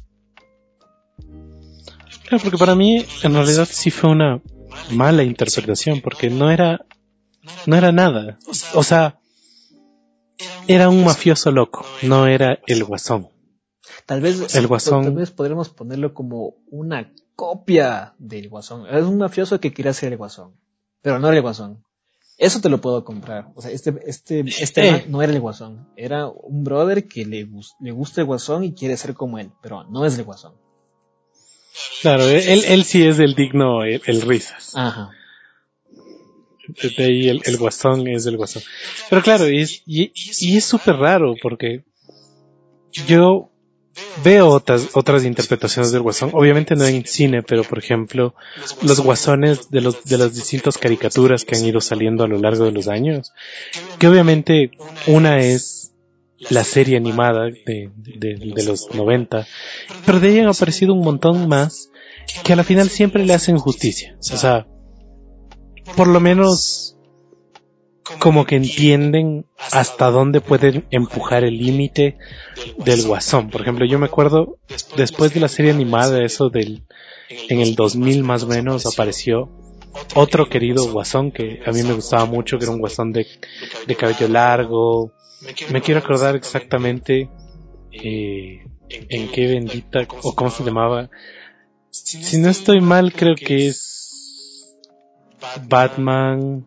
Claro, porque para mí en realidad sí fue una mala interpretación, porque no era, no era nada. O sea, era un mafioso loco, no era el Guasón. Tal vez, el Guasón, tal vez podremos ponerlo como una copia del Guasón. Es un mafioso que quería ser el Guasón, pero no era el Guasón. Eso te lo puedo comprar. O sea, este, este, este eh. no era el Guasón. Era un brother que le, le gusta el Guasón y quiere ser como él, pero no es el Guasón. Claro, él, él sí es el digno, el, el risas. Ajá. De ahí el, el Guasón es el Guasón. Pero claro, y es, y, y es súper raro porque yo veo otras, otras interpretaciones del Guasón, obviamente no en cine, pero por ejemplo, los Guasones de los, de las distintas caricaturas que han ido saliendo a lo largo de los años, que obviamente una es la serie animada de, de, de los noventa, pero de ahí han aparecido un montón más que a la final siempre le hacen justicia. O sea, por lo menos como que entienden hasta dónde pueden empujar el límite del Guasón. Por ejemplo, yo me acuerdo después de la serie animada, eso del en el dos mil más o menos, apareció otro querido Guasón que a mí me gustaba mucho, que era un Guasón de, de cabello largo. Me quiero acordar exactamente eh, en qué bendita o cómo se llamaba. Si no estoy mal, creo que es Batman.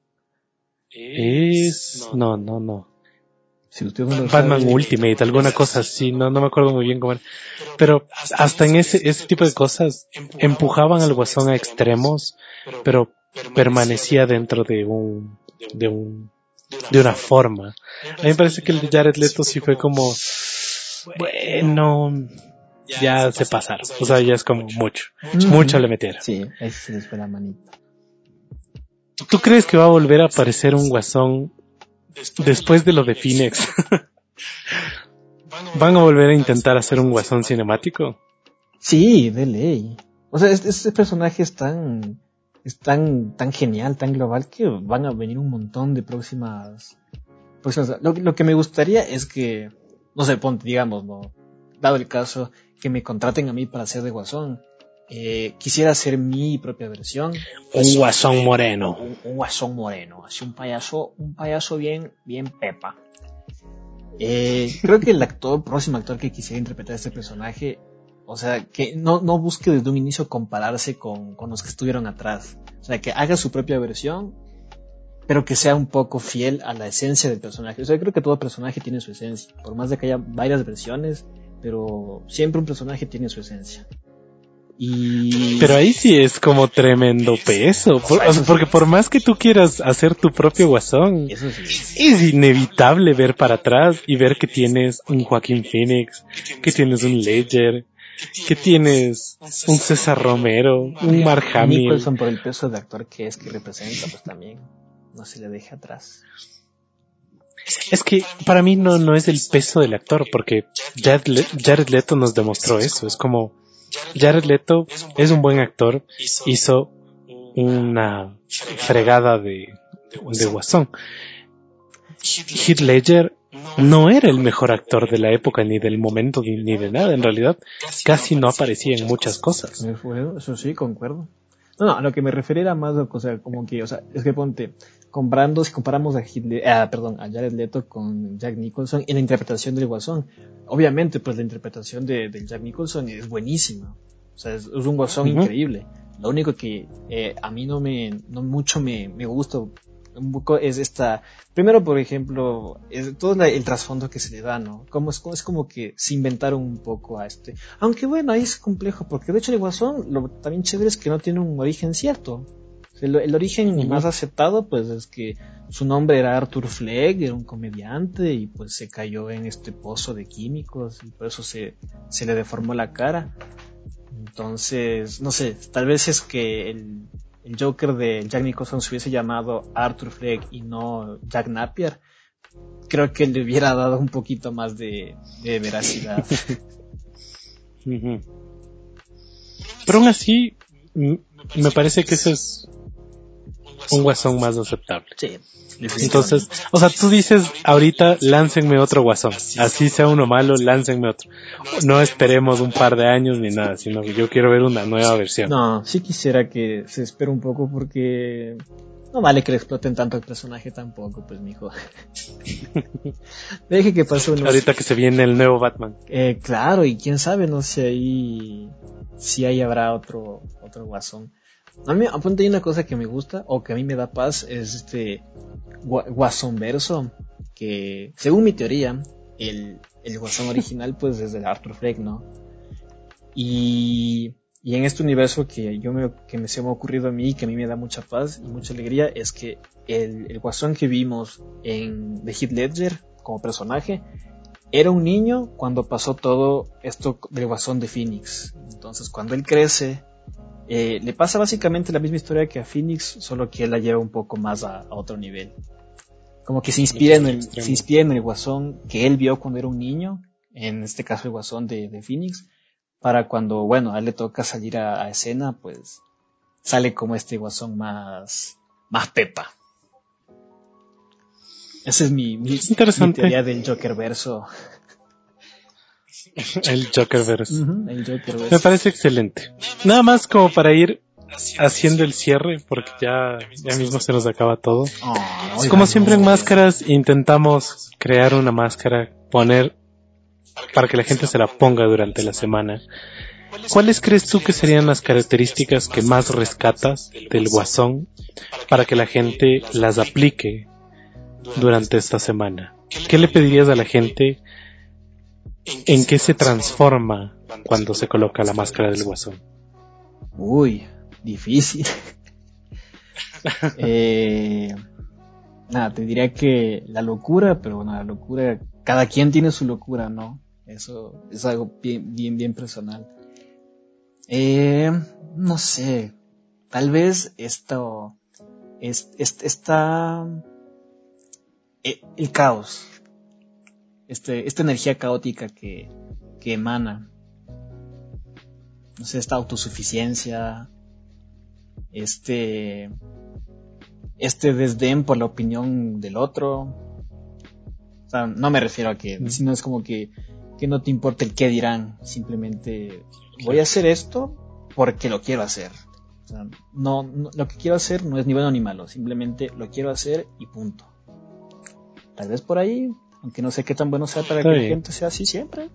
Es no, no, no. Si usted no Batman sabe... Ultimate, alguna cosa así, no, no me acuerdo muy bien cómo era. Pero hasta en ese, ese tipo de cosas empujaban al Guasón a extremos, pero permanecía dentro de un, de un, de una forma. A mí me parece que el de Jared Leto sí fue como, bueno, ya se pasaron. O sea, ya es como mucho. Uh-huh. Mucho le metieron. Sí, ahí se les fue la manita. ¿Tú crees que va a volver a aparecer un Guasón después de lo de Phoenix? ¿Van a volver a intentar hacer un Guasón cinemático? Sí, de ley. O sea, este, este personaje es tan, es tan, tan genial, tan global, que van a venir un montón de próximas... próximas lo, lo que me gustaría es que, no sé, ponte, digamos, no, dado el caso, que me contraten a mí para hacer de Guasón. Eh, quisiera hacer mi propia versión. Un Guasón moreno. Un, un Guasón moreno, así un payaso, un payaso bien, bien pepa. Eh, creo que el actor, próximo actor que quisiera interpretar este personaje, o sea, que no, no busque desde un inicio compararse con, con los que estuvieron atrás. O sea, que haga su propia versión, pero que sea un poco fiel a la esencia del personaje. O sea, creo que todo personaje tiene su esencia, por más de que haya varias versiones, pero siempre un personaje tiene su esencia. Y... Pero ahí sí es como tremendo peso, por, o sea, porque por más que tú quieras hacer tu propio Guasón, eso sí. Es inevitable ver para atrás y ver que tienes un Joaquín Phoenix, que tienes un Ledger, que tienes un César Romero, un Mark Hamill. Nicholson, por el peso de actor que es, que representa, pues también no se le deja atrás. Es que para mí no, no es el peso del actor, porque Jared, Le- Jared Leto nos demostró eso. Es como Jared Leto es un buen actor, hizo una fregada de, de Guasón. Heath Ledger no era el mejor actor de la época, ni del momento, ni, ni de nada. En realidad, casi no aparecía en muchas cosas. Eso sí, concuerdo. No, no, a lo que me refería era más, o sea, como que, o sea, es que ponte, comparando, si comparamos a Heath, ah, perdón, a Jared Leto con Jack Nicholson en la interpretación del Guasón, obviamente, pues la interpretación de, de Jack Nicholson es buenísima. O sea, es, es un Guasón uh-huh. increíble. Lo único que eh, a mí no me, no mucho me, me gusta un poco es esta, primero por ejemplo, es todo la, el trasfondo que se le da, ¿no? Como es, es como que se inventaron un poco a este, aunque bueno, ahí es complejo, porque de hecho el Guasón, lo también chévere es que no tiene un origen cierto. El, el origen uh-huh. más aceptado pues es que su nombre era Arthur Fleck, era un comediante y pues se cayó en este pozo de químicos y por eso se, se le deformó la cara. Entonces, no sé, tal vez es que el el Joker de Jack Nicholson se hubiese llamado Arthur Fleck y no Jack Napier, creo que le hubiera dado un poquito más de, de veracidad. Uh-huh. Pero aún así, m- me parece que ese es un Guasón más aceptable. Sí. Entonces, o sea, tú dices ahorita láncenme otro Guasón, así sea uno malo, láncenme otro. No esperemos un par de años ni nada, sino que yo quiero ver una nueva versión. No, sí quisiera que se espere un poco porque no vale que le exploten tanto el personaje tampoco, pues mijo. Deje que pase unos... Ahorita que se viene el nuevo Batman. Eh, claro, y quién sabe, no sé ahí si ahí habrá otro otro Guasón. A mí, apunte, hay una cosa que me gusta o que a mí me da paz, es este Guasón verso, que según mi teoría, el, el Guasón original pues es de Arthur Fleck, ¿no? Y, y en este universo que yo me, que me se me ha ocurrido a mí, que a mí me da mucha paz y mucha alegría, es que el, el Guasón que vimos en The Heath Ledger como personaje era un niño cuando pasó todo esto del Guasón de Phoenix. Entonces cuando él crece, Eh, le pasa básicamente la misma historia que a Phoenix, solo que él la lleva un poco más a, a otro nivel. Como que se inspira en el, se inspira en el Guasón que él vio cuando era un niño, en este caso el Guasón de, de Phoenix, para cuando, bueno, a él le toca salir a, a escena, pues sale como este Guasón más, más pepa. Esa es mi, mi, mi teoría del Joker verso. El Jokerverse. Uh-huh, el Jokerverse. Me parece excelente. Nada más como para ir haciendo el cierre, porque ya, ya mismo se nos acaba todo. Oh, como oigan, siempre no. en máscaras, intentamos crear una máscara, poner para que la gente se la ponga durante la semana. ¿Cuáles crees tú que serían las características que más rescatas del Guasón para que la gente las aplique durante esta semana? ¿Qué le pedirías a la gente? ¿En qué se transforma cuando se coloca la máscara del Guasón? Uy, difícil. eh, nada, te diría que la locura, pero bueno, la locura, cada quien tiene su locura, ¿no? Eso es algo bien, bien, bien personal. Eh, no sé, tal vez esto, es, es, esta, eh, el caos, este, esta energía caótica que, que emana, no sé, esta autosuficiencia, este, este desdén por la opinión del otro. O sea, no me refiero a que, sino es como que, que no te importa el qué dirán, simplemente voy a hacer esto porque lo quiero hacer. O sea, no, no, lo que quiero hacer no es ni bueno ni malo, simplemente lo quiero hacer y punto. Tal vez por ahí, aunque no sé qué tan bueno sea para Está que bien. la gente sea así siempre.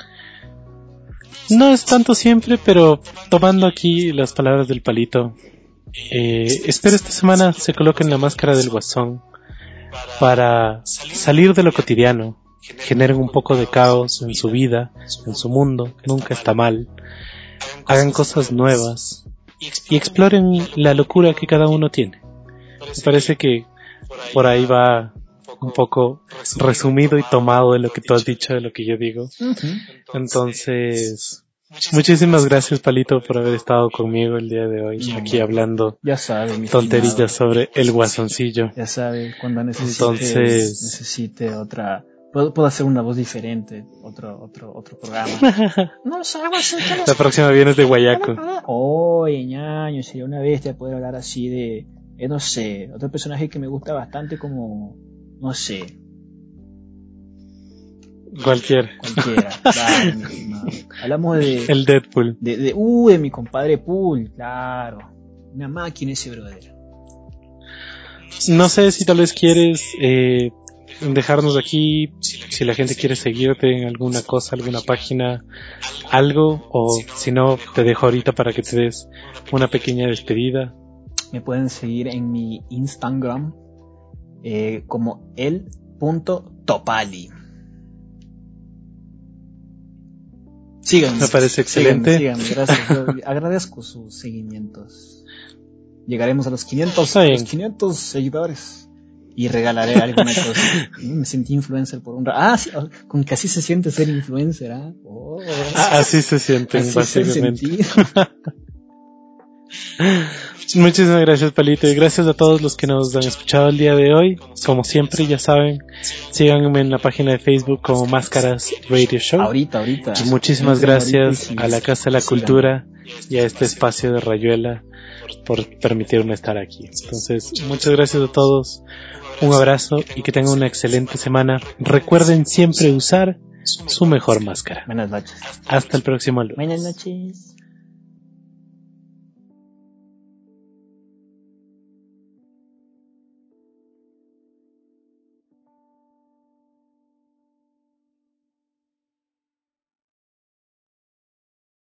No es tanto siempre, pero tomando aquí las palabras del Palito, eh, espero esta semana se coloquen la máscara del Guasón para salir de lo cotidiano, generen un poco de caos en su vida, en su mundo, nunca está mal, hagan cosas nuevas y exploren la locura que cada uno tiene. Me parece que por ahí va un poco resumido y tomado de lo que tú has dicho, de lo que yo digo. Entonces, muchísimas gracias, Palito, por haber estado conmigo el día de hoy, aquí hablando Ya sabe, mi tonterillas estimado. sobre el Guasoncillo. Ya sabe, cuando necesite, Entonces- necesite otra, puedo, puedo hacer una voz diferente, otro, otro, otro programa. No sé, algo así. La próxima vienes de Guayaco. Oye, ñaño, sería una bestia poder hablar así de, eh, no sé, otro personaje que me gusta bastante como, no sé, Cualquier. cualquiera. Claro, mi estimado. Hablamos de, El Deadpool. de, de, uh, de mi compadre Pool, claro. Una máquina ese brother. No sé si tal vez quieres eh, dejarnos aquí, si la gente quiere seguirte en alguna cosa, alguna página, algo, o si no, te dejo ahorita para que te des una pequeña despedida. Me pueden seguir en mi Instagram eh, como el punto topali. Síganme. Me parece excelente. Síganme, síganme, gracias. Yo agradezco sus seguimientos. Llegaremos a los quinientos, Está a bien. los quinientos seguidores y regalaré alguna cosa. Me sentí influencer por un rato. Ah, sí, con que así se siente ser influencer, ¿ah? Oh, Así se sienten, así se ha básicamente. sentido. Muchísimas gracias, Palito, y gracias a todos los que nos han escuchado el día de hoy. Como siempre, ya saben, síganme en la página de Facebook como Máscaras Radio Show. Ahorita, ahorita. Y muchísimas Entren gracias ahorita y a la Casa de la sigan. Cultura y a este espacio de Rayuela por permitirme estar aquí. Entonces, muchas gracias a todos, un abrazo y que tengan una excelente semana. Recuerden siempre usar su mejor máscara. Buenas noches. Hasta el próximo lunes. Buenas noches.